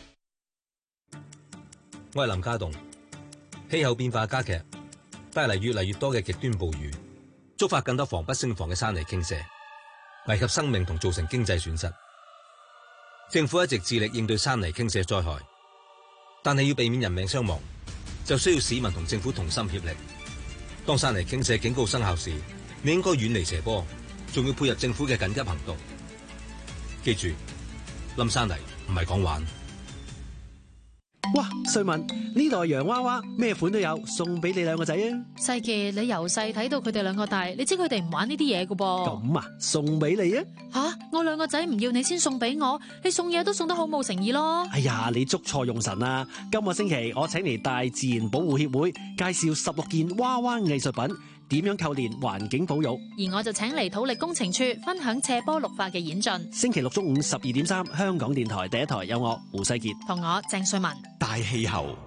我係林家棟。氣候變化加劇，帶嚟越嚟越多嘅極端暴雨，觸發更多防不勝防嘅山泥傾瀉，危及生命同造成經濟損失。政府一直致力應對山泥傾瀉災害，但係要避免人命傷亡，就需要市民同政府同心協力。當山泥傾瀉警告生效時，你應該遠離斜坡，仲要配合政府嘅緊急行動。記住， 冧山泥唔係講玩。 哇，瑞文，呢袋洋娃娃咩款都有，送俾你兩個仔啊！ 世傑，你由細睇到佢哋兩個大，你知佢哋唔玩呢啲嘢噶噃。 咁啊，送俾你啊！ 吓，我兩個仔唔要你先送俾我，你送嘢都送得好冇誠意咯。 哎呀，你捉錯用神啦！今個星期我請嚟大自然保護協會介紹十六件娃娃藝術品，點樣扣連環境保育。 而我就請嚟土力工程處分享斜坡綠化嘅演進。 星期六中午十二點三，香港電台第一台有我胡世傑同我鄭瑞文。 大氣候，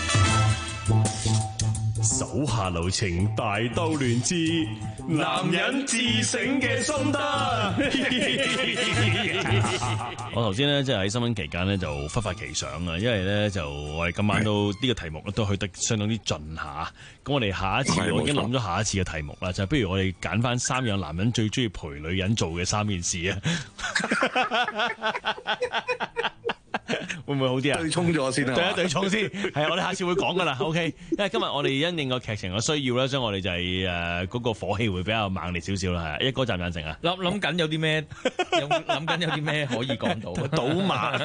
手下留情，大兜亂之男人自省嘅心得。 我頭先咧，即係喺新聞期間咧，就忽發奇想啊！因為咧，就我哋今晚都呢個題目都去得相當之盡下。咁我哋下一次我已經諗咗下一次嘅題目啦，就係不如我哋揀翻三樣男人最中意陪女人做嘅三件事啊！會唔會好啲啊？ 對沖咗先啊！ 對一對沖先，係啊！我哋下次會講噶啦 ，OK。因為今日我哋因應個劇情嘅需要啦，所以我哋就係誒嗰個火氣會比較猛烈少少啦，係。一哥贊唔贊成啊？ 諗諗緊有啲咩？諗緊有啲咩可以講到？ 賭馬、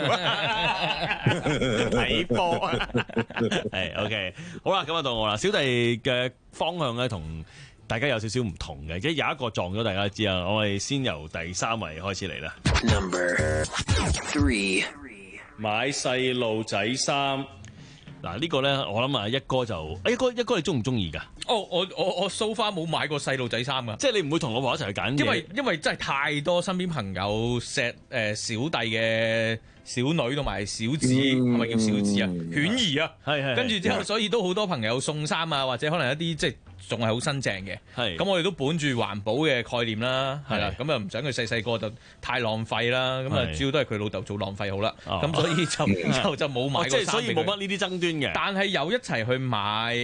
睇波啊！係 OK。好啦，咁啊到我啦。小弟嘅方向咧同大家有少少唔同嘅，即係有一個撞咗，大家都知啊。我哋先由第三位開始嚟啦。 Number three。 買細路仔衫，嗱呢個咧，我諗啊一哥就，一哥一哥你中唔中意噶？ 哦，我我我 so far 冇買過細路仔衫噶， 即係你唔會同老婆一齊去揀嘢， 因為因為真係太多身邊朋友錫誒小弟嘅小女同埋小子，係咪、嗯、叫小子啊？犬兒啊，係係，跟住之後，所以都好多朋友送衫啊，或者可能一啲即係。仲係好新淨嘅，咁我哋都本住環保嘅概念啦，係啦，咁啊唔想佢細細個就太浪費啦，咁啊主要都係佢老豆做浪費好啦，咁、哦、所以就就就冇買過衫、哦。即係所以冇乜呢啲爭端嘅。但係有一齊去買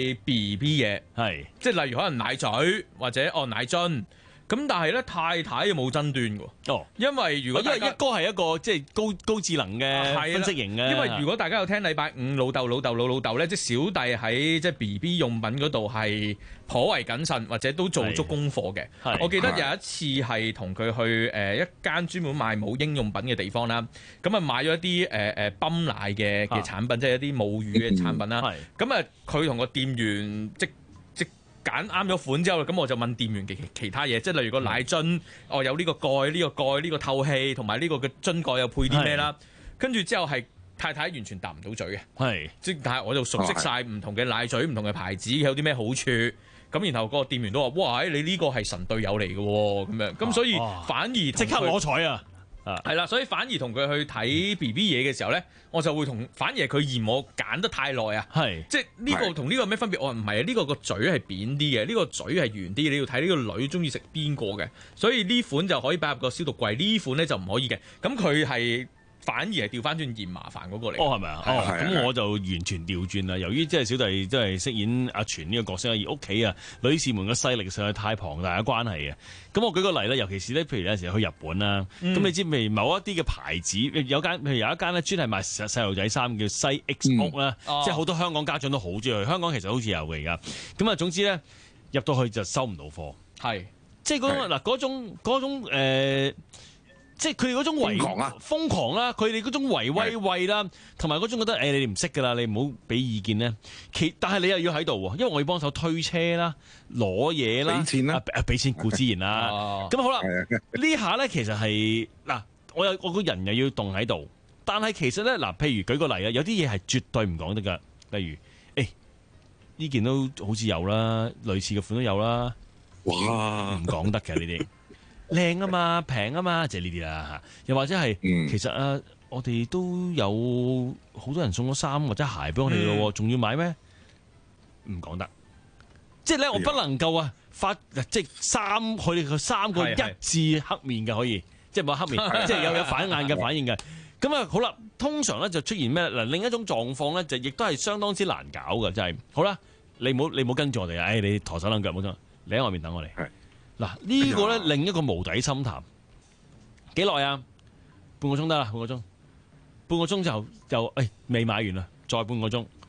B B 嘢，係即係例如可能奶嘴或者哦奶樽。咁但係咧太太又冇爭端喎。哦，因為如果因為一哥係一個即係高高智能嘅分析型嘅。因為如果大家有聽禮拜五老豆老豆老老豆咧，即係小弟喺即係 B B 用品嗰度係頗為謹慎，或者都做足功課嘅。我記得有一次係同佢去誒一間專門賣母嬰用品嘅地方啦，咁啊買咗一啲誒誒泵奶嘅嘅產品，即係一啲母乳嘅產品啦。咁啊佢同個店員即揀啱咗款之後，咁我就問店員嘅其他嘢，即係例如個奶樽，哦有呢個蓋、呢、呢個蓋、呢、呢個透氣，同埋呢個嘅樽蓋又配啲咩啦？跟住之後係太太完全答唔到嘴嘅，係即但係我就熟悉晒唔同嘅奶嘴、唔同嘅牌子有啲咩好處，咁然後個店員都話：哇，你呢個係神隊友嚟嘅喎，咁樣咁所以反而即刻攞彩啊！啊，係啦，所以反而同佢去睇 B B 嘢嘅時候咧，我就會同反而係佢嫌我揀得太耐啊，係即係呢個同呢個有咩分別？我話唔係啊，呢個個嘴係扁啲嘅，呢個嘴係圓啲，你要睇呢個女中意食邊個嘅，所以呢款就可以擺入個消毒櫃，呢款咧就唔可以嘅。咁佢係。反而係調翻轉嫌麻煩嗰個嚟。哦，係咪啊？哦，咁我就完全調轉啦。由於即係小弟即係飾演阿全呢個角色，而屋企啊女士們嘅勢力實在太龐大嘅關係嘅。咁我舉個例咧，尤其是咧，譬如有陣時去日本啦，咁、嗯、你知譬如某一啲嘅牌子，有間譬如有一間咧專係賣細細路仔衫叫西 X 屋啦、嗯哦，即係好多香港家長都好中意去。香港其實好似有嘅而家。咁啊，總之咧入到去就收唔到貨。係，即係嗰嗱嗰種嗰種、呃即係佢哋嗰種瘋狂啊，瘋狂啦！佢哋嗰種圍威喂啦，同埋嗰種覺得誒、欸、你哋唔識㗎啦，你唔好俾意見咧。其但係你又要喺度喎，因為我要幫手推車啦、攞嘢啦、俾錢啦、啊，俾錢固之然啦。咁、哦、好啦，呢下咧其實係嗱，我有我個人又要動喺度，但係其實咧嗱，譬如舉個例啊，有啲嘢係絕對唔講得㗎，例如誒呢件都好似有啦，類似嘅款都有啦，哇唔講得嘅呢啲。靚啊嘛，平啊嘛，就係呢啲啦嚇。又或者係、嗯，其實啊，我哋都有好多人送咗衫或者鞋俾我哋咯，仲、嗯、要買咩？唔講得。即係咧，我不能夠啊發，即係三佢哋個三個一致黑面嘅可以，即係冇黑面，即係有有反眼嘅反應嘅。咁啊，好啦，通常咧就出現咩嗱？另一種狀況咧，就亦都係相當之難搞嘅，就係、是、好啦，你唔好你唔好跟住我哋啊！誒、哎，你抬手攆腳冇錯，你喺外面等我哋。嗱、這個、呢個咧另一個無底深潭，幾耐啊？半個鐘得啦，半個鐘，半個鐘就就誒未買完啦，再半個鐘，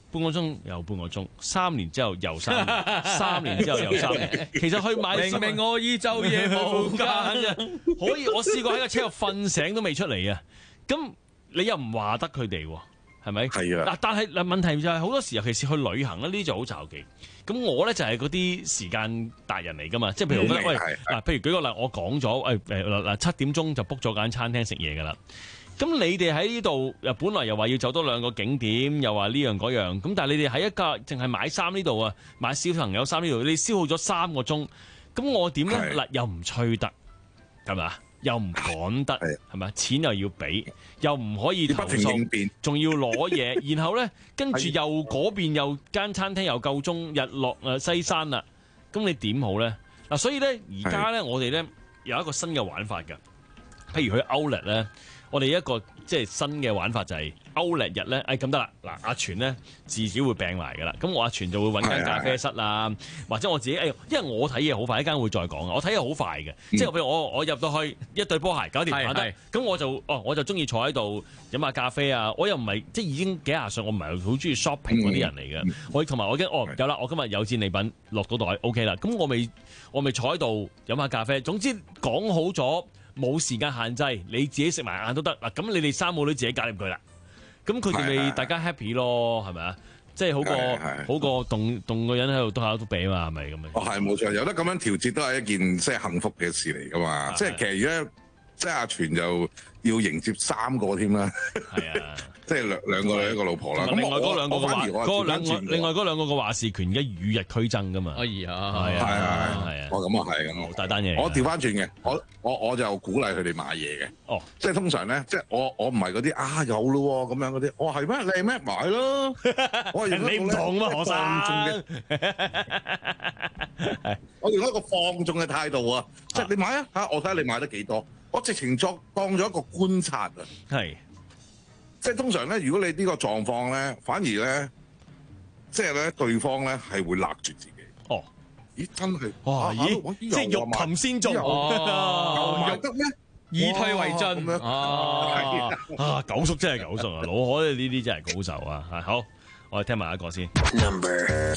半個鐘又半個鐘，三年之後又三年，三年之後又三年。其實去買明明我已晝夜無間啫，可以我試過喺個車度瞓醒都未出嚟啊！咁你又唔話得佢哋喎？係咪？ 係啊！ 嗱，但係嗱問題就係好多時，尤其是去旅行咧，呢啲就好詐忌。咁我咧就係嗰啲時間達人嚟噶嘛，即係譬如咧，喂嗱，譬如舉個例，我講咗誒誒嗱嗱七點鐘就 book 咗間餐廳食嘢㗎啦。咁你哋喺呢度又本來又話要走多兩個景點，又話呢樣嗰樣，咁但係你哋喺一架淨係買衫呢度啊，買小朋友衫呢度，你消耗咗三個鐘，咁我點咧？嗱，又唔吹得，係咪？又唔趕得，係咪？錢又要俾，又唔可以投訴，仲要攞嘢，然後咧跟住又嗰邊又間餐廳又夠鐘，日落誒西山啦，咁你點好咧？嗱，所以咧而家咧我哋咧有一個新嘅玩法㗎，譬如去 Outlet 咧。我哋一個即係新嘅玩法就係 Outlet 日咧，誒咁得啦。嗱，阿全咧自己會病埋㗎啦。咁我阿全就會揾間咖啡室啊，或者我自己誒，因為我睇嘢好快，一間會再講啊。我睇嘢好快嘅，嗯、即係譬如我我入到去一對波鞋搞掂玩得，咁我就哦我就中意坐喺度飲下咖啡啊。我又唔係即係已經幾廿歲，我唔係好中意 shopping 嗰啲人嚟嘅。嗯、我同埋我已經哦有啦，我今日有戰利品落到袋 OK 啦。咁我未我未坐喺度飲下咖啡。總之講好咗。冇時間限制，你自己食埋晏都得嗱。咁你哋三母女自己搞掂佢啦。咁佢哋咪大家 happy 咯，係咪啊？即係好過好過動動個人喺度篤下篤鼻啊嘛，係咪咁樣？ 哦，係冇錯，有得咁樣調節都係一件即係幸福嘅事嚟噶嘛。即係其實而家即係阿全就要迎接三個添啦。係啊。即係兩兩個一個老婆啦，咁另外嗰兩個嘅話，嗰兩個另外嗰兩個嘅話事權而家與日俱增噶嘛。 哎呀， 係啊，係啊， 哦咁啊係咁， 大單嘢。 我調翻轉嘅，我我我就鼓勵佢哋買嘢嘅。哦，即係通常咧，即係我我唔係嗰啲啊有咯咁樣嗰啲，我係咩？你係咩買咯？我係你唔同啊，學生。 我用一個放縱嘅態度啊，即係你買啊嚇，我睇下你買得幾多。我直情作當咗一個觀察啊。係。即係通常咧，如果你呢個狀況咧，反而咧，即係咧，對方咧係會勒住自己。哦，咦，真係哇！咦，即係欲擒先縱哦，又得咩？ 以退為進咁樣哦啊！九叔真係九叔啊，老海呢啲真係高手啊！係好，我哋聽埋一個先。Number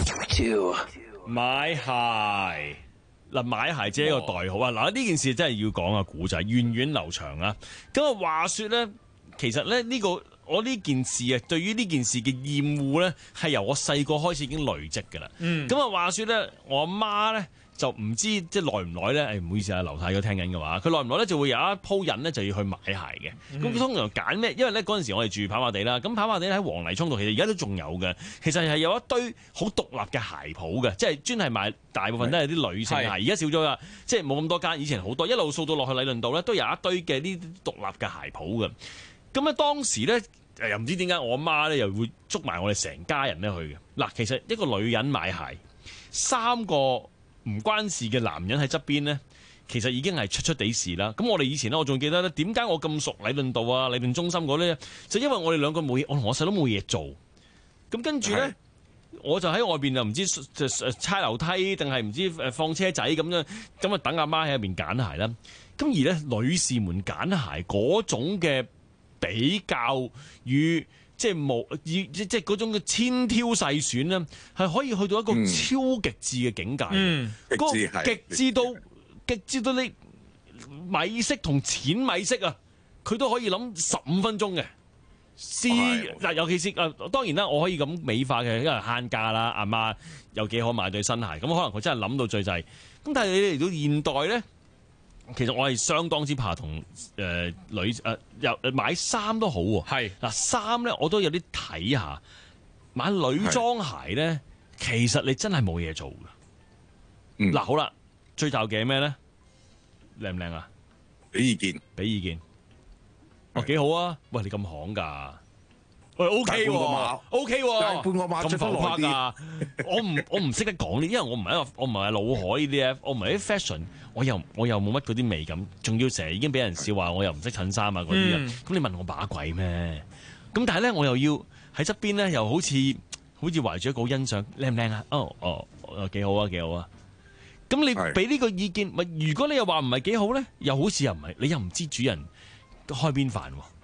two， 買鞋嗱，買鞋即係一個代號啊！嗱，呢件事真係要講啊，古仔源遠流長啊。咁啊，話說咧。其實咧，呢個我呢件事啊，對於呢件事嘅厭惡咧，係由我細個開始已經累積㗎啦。咁啊、嗯，話說咧，我阿媽咧就唔知即係耐唔耐咧，誒、哎、唔好意思啊，劉太如果聽緊嘅話，佢耐唔耐咧就會有一鋪人咧就要去買鞋嘅。咁佢、嗯、通常揀咩？因為咧嗰陣時我哋住跑馬地啦，咁跑馬地喺黃泥涌道，其實而家都仲有嘅。其實係有一堆好獨立嘅鞋鋪嘅，即係專係賣大部分都係啲女性鞋。而家少咗啦，即係冇咁多間，以前好多，一路掃到落去禮倫道咧，都有一堆嘅呢啲獨立嘅鞋鋪嘅。咁咧當時咧，又唔知點解我阿媽咧又會捉埋我哋成家人咧去嘅。嗱，其實一個女人買鞋，三個唔關事嘅男人喺側邊咧，其實已經係出出地事啦。咁我哋以前咧，我仲記得咧，點解我咁熟禮頓道啊、禮頓中心嗰啲，就因為我哋兩個冇嘢，我同我細佬冇嘢做。咁跟住咧，是我就喺外邊又唔知就踩樓梯定係唔知誒放車仔咁樣，咁啊等阿媽喺入邊揀鞋啦。咁而咧，女士們揀鞋嗰種嘅比較與即係無以即係嗰種嘅千挑細選咧，係可以去到一個超極致嘅境界。嗯，嗰個極致到極致到你米色同淺米色啊，佢都可以諗十五分鐘嘅。試嗱，尤其是啊，當然啦，我可以咁美化嘅，因為慳家啦，阿媽有幾可買對新鞋，咁可能佢真係諗到最滯。咁但係你嚟到現代咧。其實我係相當之怕同誒、呃、女誒又、呃、買衫都好喎。係嗱衫咧，我都有啲睇下買女裝鞋咧，其實你真係冇嘢做嘅。嗯，嗱好啦，最就嘅咩咧？靚唔靚啊？ 俾意見， 俾意見。哦，幾好啊！喂，你咁行㗎？喂 ，OK 喎 ，OK 喎， 半個碼咁浮誇㗎。我唔我唔識得講呢，因為我唔係一個我唔係老海呢啲，我唔係啲 fashion，我又我又冇乜嗰啲美感，仲要成日已經俾人笑話我又唔識襯衫啊嗰啲啊。咁、嗯、你問我把鬼咩？咁但係咧，我又要喺側邊咧，又好似好似懷住一個好欣賞，靚唔靚啊？哦哦，幾好啊，幾好啊！咁你俾呢個意見，咪如果你又話唔係幾好咧，又好似又唔係，你又唔知主人開邊飯喎。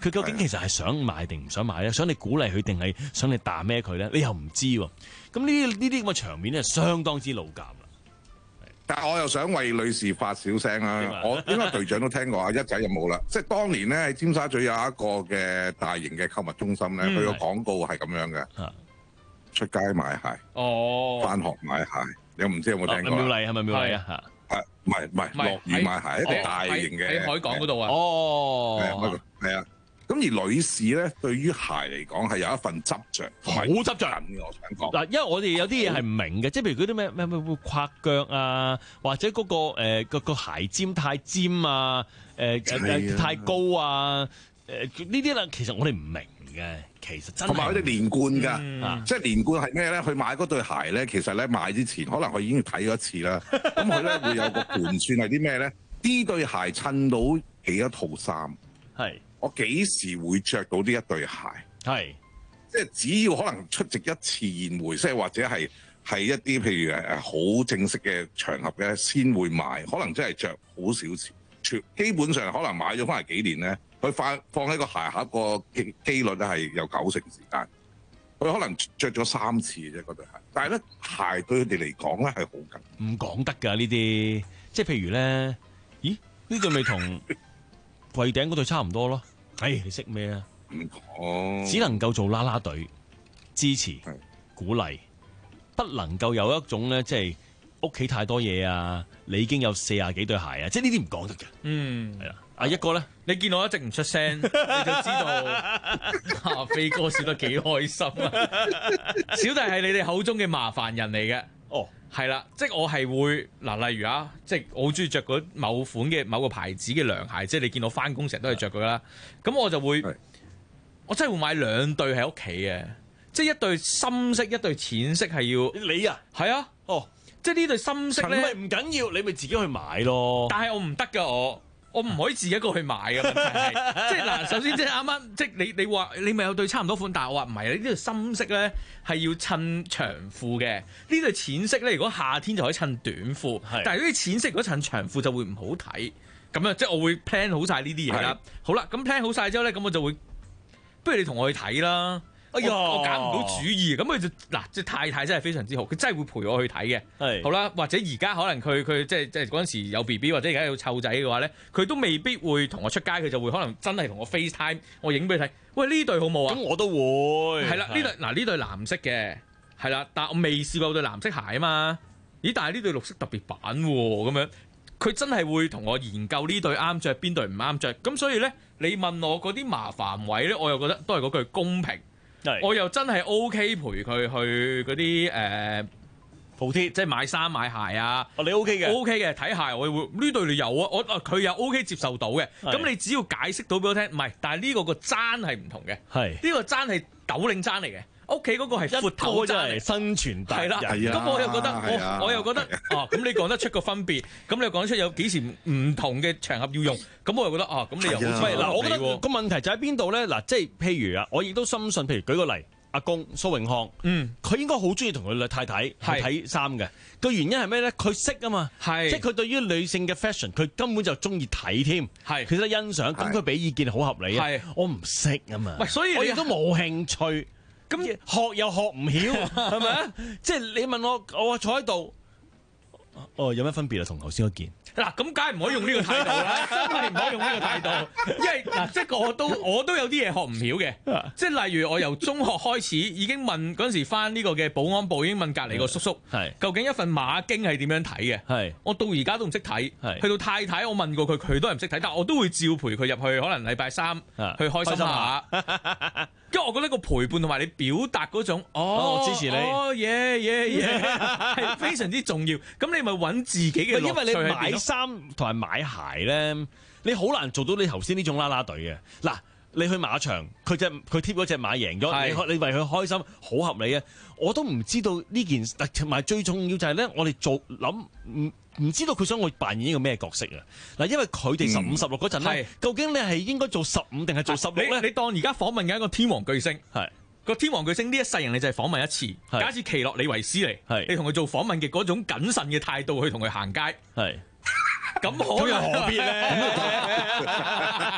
佢究竟其實係想買定唔想買咧？想你鼓勵佢定係想你打咩佢咧？你又唔知喎。咁呢啲呢啲咁嘅場面咧，相當之老尷啦。 但係我又想為女士發小聲啦，我應該隊長都聽過啊，一仔有冇啦？即係當年咧喺尖沙咀有一個嘅大型嘅購物中心咧，佢個廣告係咁樣嘅，出街買鞋， 哦， 返學買鞋，你唔知有冇聽過？ 妙麗係咪妙麗啊？ 係唔係唔係樂園買鞋一個大型嘅喺海港嗰度啊？ 哦，係啊。咁而女士咧，對於鞋嚟講係有一份執着， 好執着嘅。我想講嗱，因為我哋有啲嘢係唔明嘅，即係譬如嗰啲咩咩咩會跨腳啊，或者嗰、嗰個誒個、呃、鞋尖太尖啊，誒、呃、太高啊，誒呢啲啦，其實我哋唔明嘅，其實真係。同埋佢哋連貫㗎，嗯、即係連貫係咩咧？佢買嗰對鞋咧，其實咧買之前可能佢已經睇咗一次啦。咁佢咧會有個盤算係啲咩咧？呢對鞋襯到幾多套衫？係。我幾時會着到呢一對鞋？係，即係只要可能出席一次宴會，即係或者係係一啲譬如誒好正式嘅場合咧，先會買。可能真係着好少次，全基本上可能買咗翻嚟幾年咧，佢放放喺個鞋盒個機機率咧係有九成時間。佢可能着咗三次嘅啫嗰對鞋，但係咧鞋對佢哋嚟講咧係好緊。唔講得㗎呢啲，即係譬如咧，咦呢對咪同櫃頂嗰對差唔多咯？唉、哎，你識咩啊？唔講，只能夠做啦啦隊，支持、鼓勵，不能夠有一種咧，即係屋企太多嘢啊！你已經有四廿幾對鞋啊！即係呢啲唔講得嘅。嗯，係啦。阿一哥咧， 你見我一直唔出聲，你就知道阿飛哥笑得幾開心啊！小弟係你哋口中嘅麻煩人嚟嘅。哦，係啦，即係我係會嗱，例如啊，即係我好中意着嗰某款嘅某個牌子嘅涼鞋，即係你見我翻工成日都係着佢啦。咁我就會，我真係會買兩對喺屋企嘅，即係一對深色，一對淺色係要。你啊？係啊。哦，即係呢對深色咧，唔緊要，你咪自己去買咯。但係我唔得㗎，我。我唔可以自己一個去買嘅問題係，即係嗱，首先即係啱啱，即係你你話你咪有對差唔多款，但係我話唔係，呢對深色咧係要襯長褲嘅，呢對淺色咧如果夏天就可以襯短褲，但係呢啲淺色如果襯長褲就會唔好睇，咁啊即係我會 plan 好晒呢啲嘢啦。好啦，咁 plan 好晒之後咧，咁我就會，不如你同我去睇啦。哎呀，我揀唔到主意，咁佢就嗱，即係太太真係非常之好，佢真係會陪我去睇嘅。係好啦，或者而家可能佢佢即係即係嗰陣時有 B B 或者而家有湊仔嘅話咧，佢都未必會同我出街，佢就會可能真係同我 FaceTime，我影俾佢睇。喂，呢對好冇啊？咁我都會。係啦，呢對嗱呢對藍色嘅，係啦，但我未試過對藍色鞋啊嘛。咦？但係呢對綠色特別版喎，咁樣佢真係會同我研究呢對啱着，邊對唔啱着。咁所以咧，你問我嗰啲麻煩位咧，我又覺得都係嗰句公平。我又真係 O K 陪佢去嗰啲誒鋪貼，即係買衫買鞋啊。哦，你 O K 嘅 ？O K 嘅，睇鞋我會呢對你有啊，我啊佢又 O K 接受到嘅。咁你只要解釋到俾我聽，唔係，但係呢個個踭係唔同嘅。係呢個踭係斗領踭嚟嘅。屋企嗰個係闊頭真係生存大人，係啦。咁我又覺得，我我又覺得，哦，咁你講得出個分別，咁你又講得出有幾時唔同嘅場合要用，咁我又覺得，哦，咁你又好犀利。嗱，我覺得個問題就喺邊度咧？嗱，即係譬如啊，我亦都深信，譬如舉個例，阿公蘇永康，嗯，佢應該好中意同佢太太去睇衫嘅。個原因係咩咧？佢識啊嘛，係，即係佢對於女性嘅 fashion，佢根本就中意睇添，係，佢識得欣賞，咁佢俾意見好合理啊。係，我唔識啊嘛，喂，所以我亦都冇興趣。咁學又學唔曉，係咪啊？即係你問我，我坐喺度，哦，有咩分別啊？同頭先嗰件嗱，咁梗係唔可以用呢個態度啦，真係唔可以用呢個態度，因為嗱，即係我都我都有啲嘢學唔曉嘅，即係例如我由中學開始已經問嗰陣時返呢個嘅保安部已經問隔離個叔叔，係究竟一份馬經係點樣睇嘅？係我到而家都唔識睇，係去到太太我問過佢，佢都係唔識睇，但係我都會照陪佢入去，可能禮拜三去開心下。因為我覺得個陪伴同埋你表達嗰種，哦，我支持你，哦耶耶耶，係非常之重要。咁你咪揾自己嘅樂趣。因為你買衫同埋買鞋咧，你好難做到你頭先呢種啦啦隊嘅。嗱，你去馬場，佢隻佢貼嗰隻馬贏咗，你你為佢開心，好合理啊！我都唔知道呢件事，同埋最重要就係咧，我哋做諗唔唔知道佢想我扮演一個咩角色啊！嗱，因為佢哋十五十六嗰陣咧，究竟你係應該做十五定係做十六咧？你當而家訪問緊一個天王巨星，係個天王巨星呢一世人你就係訪問一次。假設奇洛李維斯嚟，係你同佢做訪問嘅嗰種謹慎嘅態度去同佢行街，係咁可又何必咧？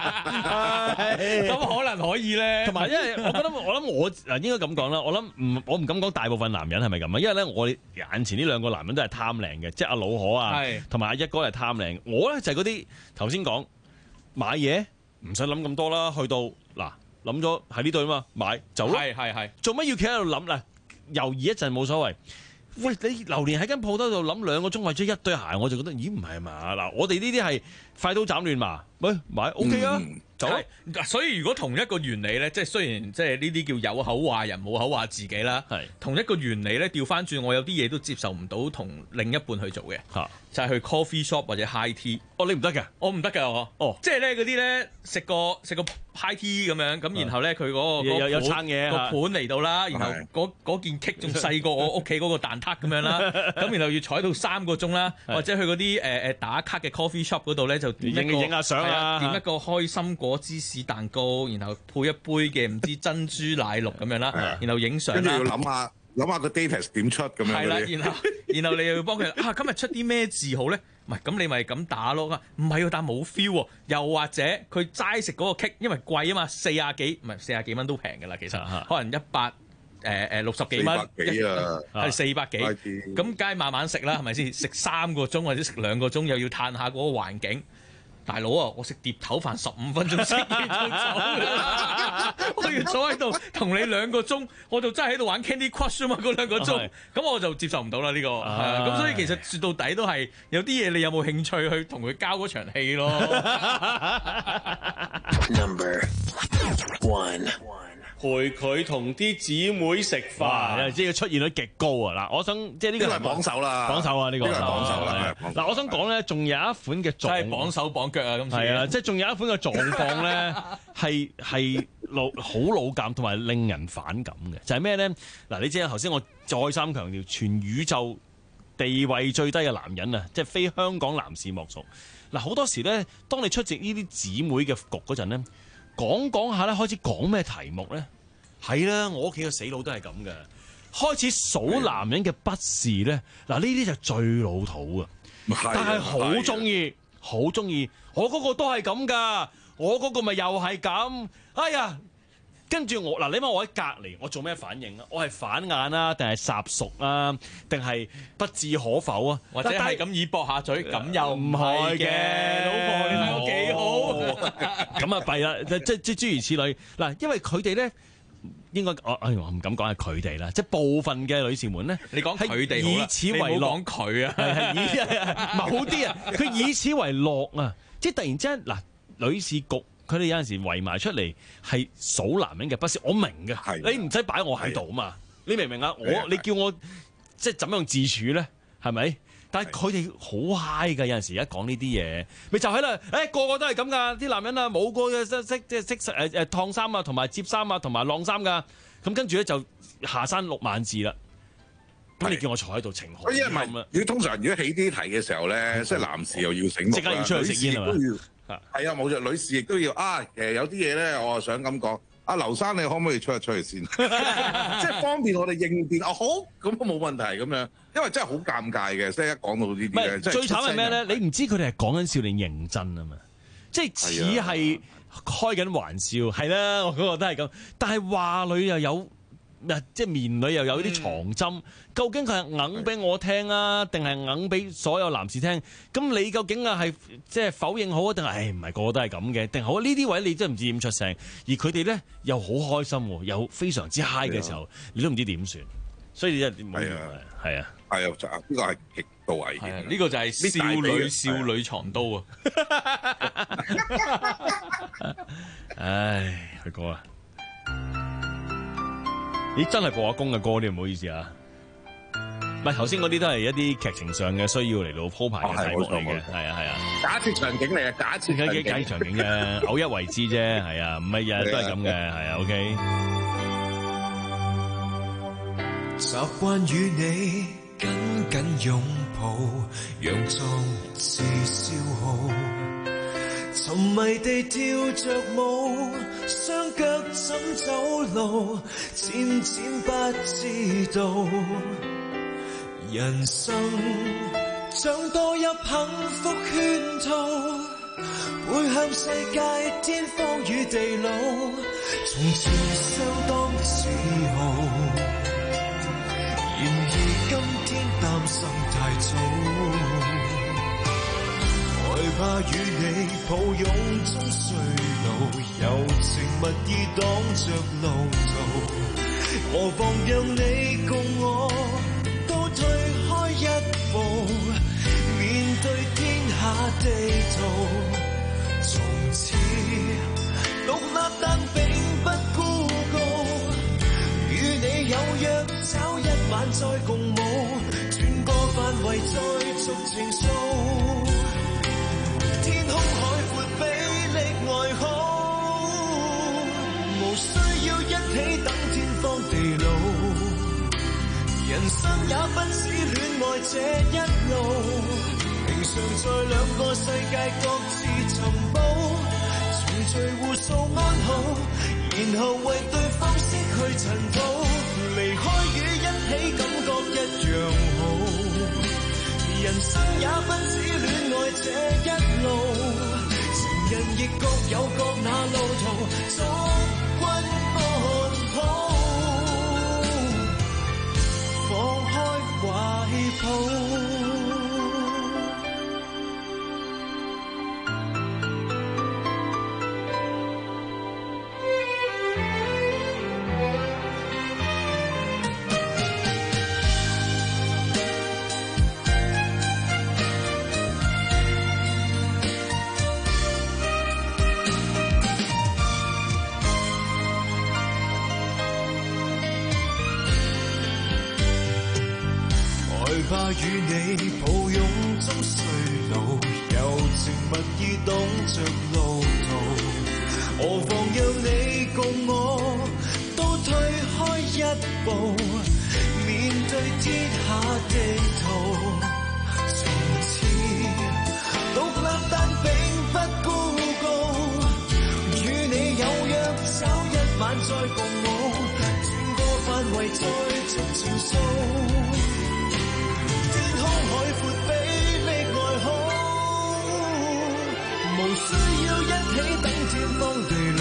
咁可能可以咧。 同埋因為我覺得我諗我嗱應該咁講啦，我諗唔我唔敢講大部分男人係咪咁啊？因為咧我眼前呢兩個男人都係貪靚嘅，即係阿老可啊，同埋阿一哥係貪靚。我咧就係嗰啲頭先講買嘢唔使諗咁多啦，去到嗱諗咗喺呢度啊嘛，買走咯。 係係係， 做乜要企喺度諗啦？猶豫一陣冇所謂。喂，你流連喺間鋪頭度諗兩個鐘為咗一對鞋，我就覺得咦唔係嘛？嗱，我哋呢啲係快刀斬亂麻，喂買 OK 啊， 嗯、 走。 所以如果同一個原理咧，即係雖然即係呢啲叫有口話人冇口話自己啦，係同一個原理咧，調翻轉我有啲嘢都接受唔到同另一半去做嘅，嚇就係去 coffee shop 或者 high tea。 哦，你唔得嘅， 我唔得嘅我。哦，即係咧嗰啲咧食個食個 high tea 咁樣，咁然後咧佢嗰個有有餐嘢個盤嚟到啦，然後嗰嗰件 cake 仲細過我屋企嗰個蛋撻咁樣啦，咁然後要坐喺度三個鐘啦，或者去嗰啲誒誒打卡嘅 coffee shop 嗰度咧就點一個影下相啊， 點一個開心果芝士蛋糕，然後配一杯嘅唔知珍珠奶綠咁樣啦，然後影相啦， 跟住要諗下諗下個 data 點出咁樣。 係啦，然後然後你又要幫佢啊，今日出啲咩字好咧？唔係咁你咪咁打咯，唔係喎，但冇 feel 喎。又或者佢齋食嗰個 cake，因為貴啊嘛，四廿幾唔係四廿幾蚊都平嘅啦，其實可能一百誒誒六十幾蚊， 幾啊， 係四百幾，咁梗係慢慢食啦，係咪先？食三個鐘或者食兩個鐘，又要嘆下嗰個環境。大佬啊，我食碟頭飯十五分鐘食完就走啦，我要坐喺度同你兩個鐘，我就真係喺度玩 Candy Crush 啊嘛，嗰兩個鐘，咁我就接受唔到啦呢個，係啊，咁所以其實説到底都係有啲嘢你有冇興趣去同佢交嗰場戲咯。 Number one。陪佢同啲姊妹食飯， 即係出現率極高啊！嗱，我想即係呢個係榜首啦， 榜首啊！呢個係榜首啦。 嗱，我想講咧，仲有一款嘅狀， 係榜手榜腳啊！今次係啊，即係仲有一款嘅狀況咧，係係老好老尷同埋令人反感嘅，就係咩咧？嗱，你知啊，頭先我再三強調，全宇宙地位最低嘅男人啊，即係非香港男士莫屬。嗱，好多時咧，當你出席呢啲姊妹嘅局嗰陣咧。講講下咧，開始講咩題目咧？係啦，我屋企個死佬都係咁嘅，開始數男人嘅不是咧。嗱，呢啲就最老土啊，但係好中意，好中意。我嗰個都係咁噶，我嗰個咪又係咁。哎呀，跟住我嗱，你問我喺隔離，我做咩反應啊？我係反眼啊，定係霎熟啊，定係不置可否啊？ 或者係咁以駁下嘴，咁又唔係嘅，老婆你睇我幾好。 咁啊弊啦，即即諸如此類嗱，因為佢哋咧應該我我唔敢講係佢哋啦，即部分嘅女士們咧， 你講佢哋以此為樂， 講佢啊， 係以某啲啊，佢以此為樂啊，即突然之間嗱，女士局佢哋有陣時圍埋出嚟係數男人嘅不是，我明嘅，你唔使擺我喺度啊嘛，你明唔明啊？我你叫我即怎樣自處咧？係咪？但係佢哋好 high 㗎，有陣時一講呢啲嘢，咪就係啦。誒、欸、個個都係咁㗎，啲男人啊冇個嘅識識即係識誒誒燙衫啊，同埋摺衫啊，同埋晾衫㗎。咁跟住咧就下山六萬字啦。咁你叫我坐喺度情何以堪啊？ 你通常如果起啲題嘅時候咧，即係男士又要醒目， 即刻要出去食煙係嘛？ 係啊，冇錯，女士亦都要啊。其實有啲嘢咧，我想咁講。阿劉生，你可唔可以出一出去先？即係方便我哋應變。哦，好，咁都冇問題咁樣。因為真係好尷尬嘅，即係一講到呢啲咧。 最慘係咩咧？你唔知佢哋係講緊笑定認真啊嘛？即係似係開緊玩笑，係啦，我嗰個都係咁。但係話裏又有，即係面裏又有啲藏針。究竟佢係硬俾我聽啊，定係硬俾所有男士聽？咁你究竟啊係即係否認好啊，定係誒唔係個個都係咁嘅？定好呢啲位你真係唔知點出聲，而佢哋咧又好開心，又非常之 high 嘅時候，你都唔知點算。所以一係啊，係啊， 係啊，呢個係極度危險。 呢個就係少女少女藏刀啊！ 唉，佢歌啊！咦，真係播阿公嘅歌添，唔好意思啊。唔係頭先嗰啲都係一啲劇情上嘅需要嚟到鋪排嘅題目嚟嘅，係啊係啊。 假設場景嚟啊，假設假設假設場景啫，偶一為之啫，係啊，唔係日日都係咁嘅，係啊 ，OK。 習慣與你緊緊擁抱，佯作似消耗，沉迷地跳着舞，雙腳怎走路，漸漸不知道。人生像墮入幸福圈套， 會向世界天荒與地老。從前相當的時候，然而今天擔心太早，害怕與你抱擁中衰老，柔情蜜意擋着路途，何妨讓你共我都退開一步，面對天下地圖。從此獨立但並不孤高，與你有約找一晚再共舞，轉個範圍再續情愫。天空海闊比歷外好，無需要一起等天荒地老。人生也不止戀愛這一路，平常在兩個世界各自尋寶，重聚互訴安好，然後為對方失去塵土。離開與一起感覺一樣好，人生也不止戀愛這一路，情人亦各有各那路途，祝君安好，放開懷抱。怕與你抱擁中衰老，柔情蜜意擋着路途，何妨讓你共我都退開一步，面對天下地圖。從此獨立但並不孤高，與你有約找一晚再共舞，轉個範圍再續情愫。海闊比歷外好，無需要一起等天荒地老。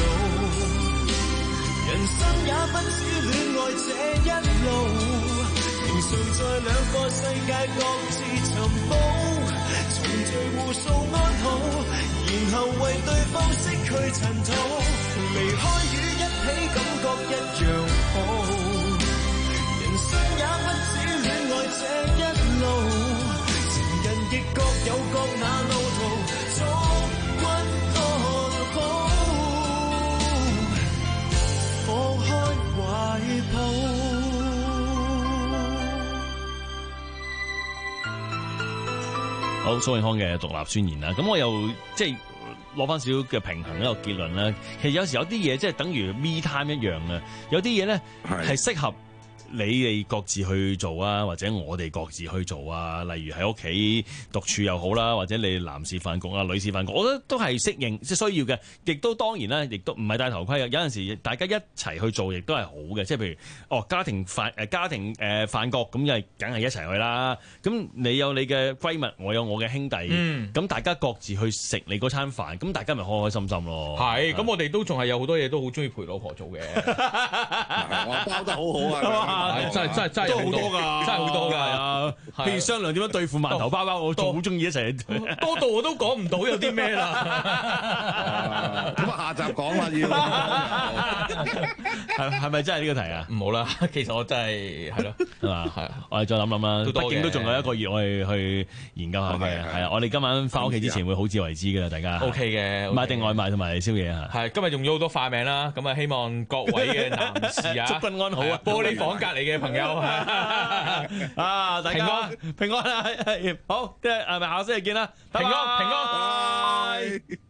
人生也不止戀愛這一路，平常在兩個世界各自尋寶，重聚互訴安好，然後為對方釋去塵土。離開與一起感覺一樣好，人生也不止戀愛這一路，亦各有各那路途，祝君安好，放開懷抱。 好，蘇永康嘅獨立宣言啦，咁我又即係攞翻少少嘅平衡一個結論啦。其實有時有啲嘢即係等於 me time 一樣啊，有啲嘢咧係適合你哋各自去做啊，或者我哋各自去做啊。例如喺屋企獨處又好啦，或者你男士飯局啊、女士飯局，我覺得都係適應即係需要嘅。亦都當然啦，亦都唔係戴頭盔啊。有陣時大家一齊去做，亦都係好嘅。即係譬如哦，家庭飯誒家庭誒飯局咁，又梗係一齊去啦。咁你有你嘅閨蜜，我有我嘅兄弟，咁、嗯、大家各自去食你嗰餐飯，咁大家咪開開心心咯。 係，咁我哋都仲係有好多嘢都好中意陪老婆做嘅。 我包得好好啊！ 真係真係真係都好多㗎，真係好多㗎，係啊！譬如商量點樣對付饅頭包包，我仲好中意一齊。 多到我都講唔到有啲咩啦。 咁啊，下集講啦要。 係係咪真係呢個題啊？ 唔好啦，其實我真係係咯，係嘛？係， 我哋再諗諗啦。畢竟都仲有一個月，我哋去研究下嘅。係啊，我哋今晚翻屋企之前會好自為之㗎啦，大家。 O K 嘅， 買定外賣同埋宵夜啊。 係，今日用咗好多化名啦，咁啊希望各位嘅男士啊， 祝君安好啊！ 玻璃房隔離嘅朋友啊，大家平安平安啊！好，即係係咪下星期見啦？ 平安平安。 拜。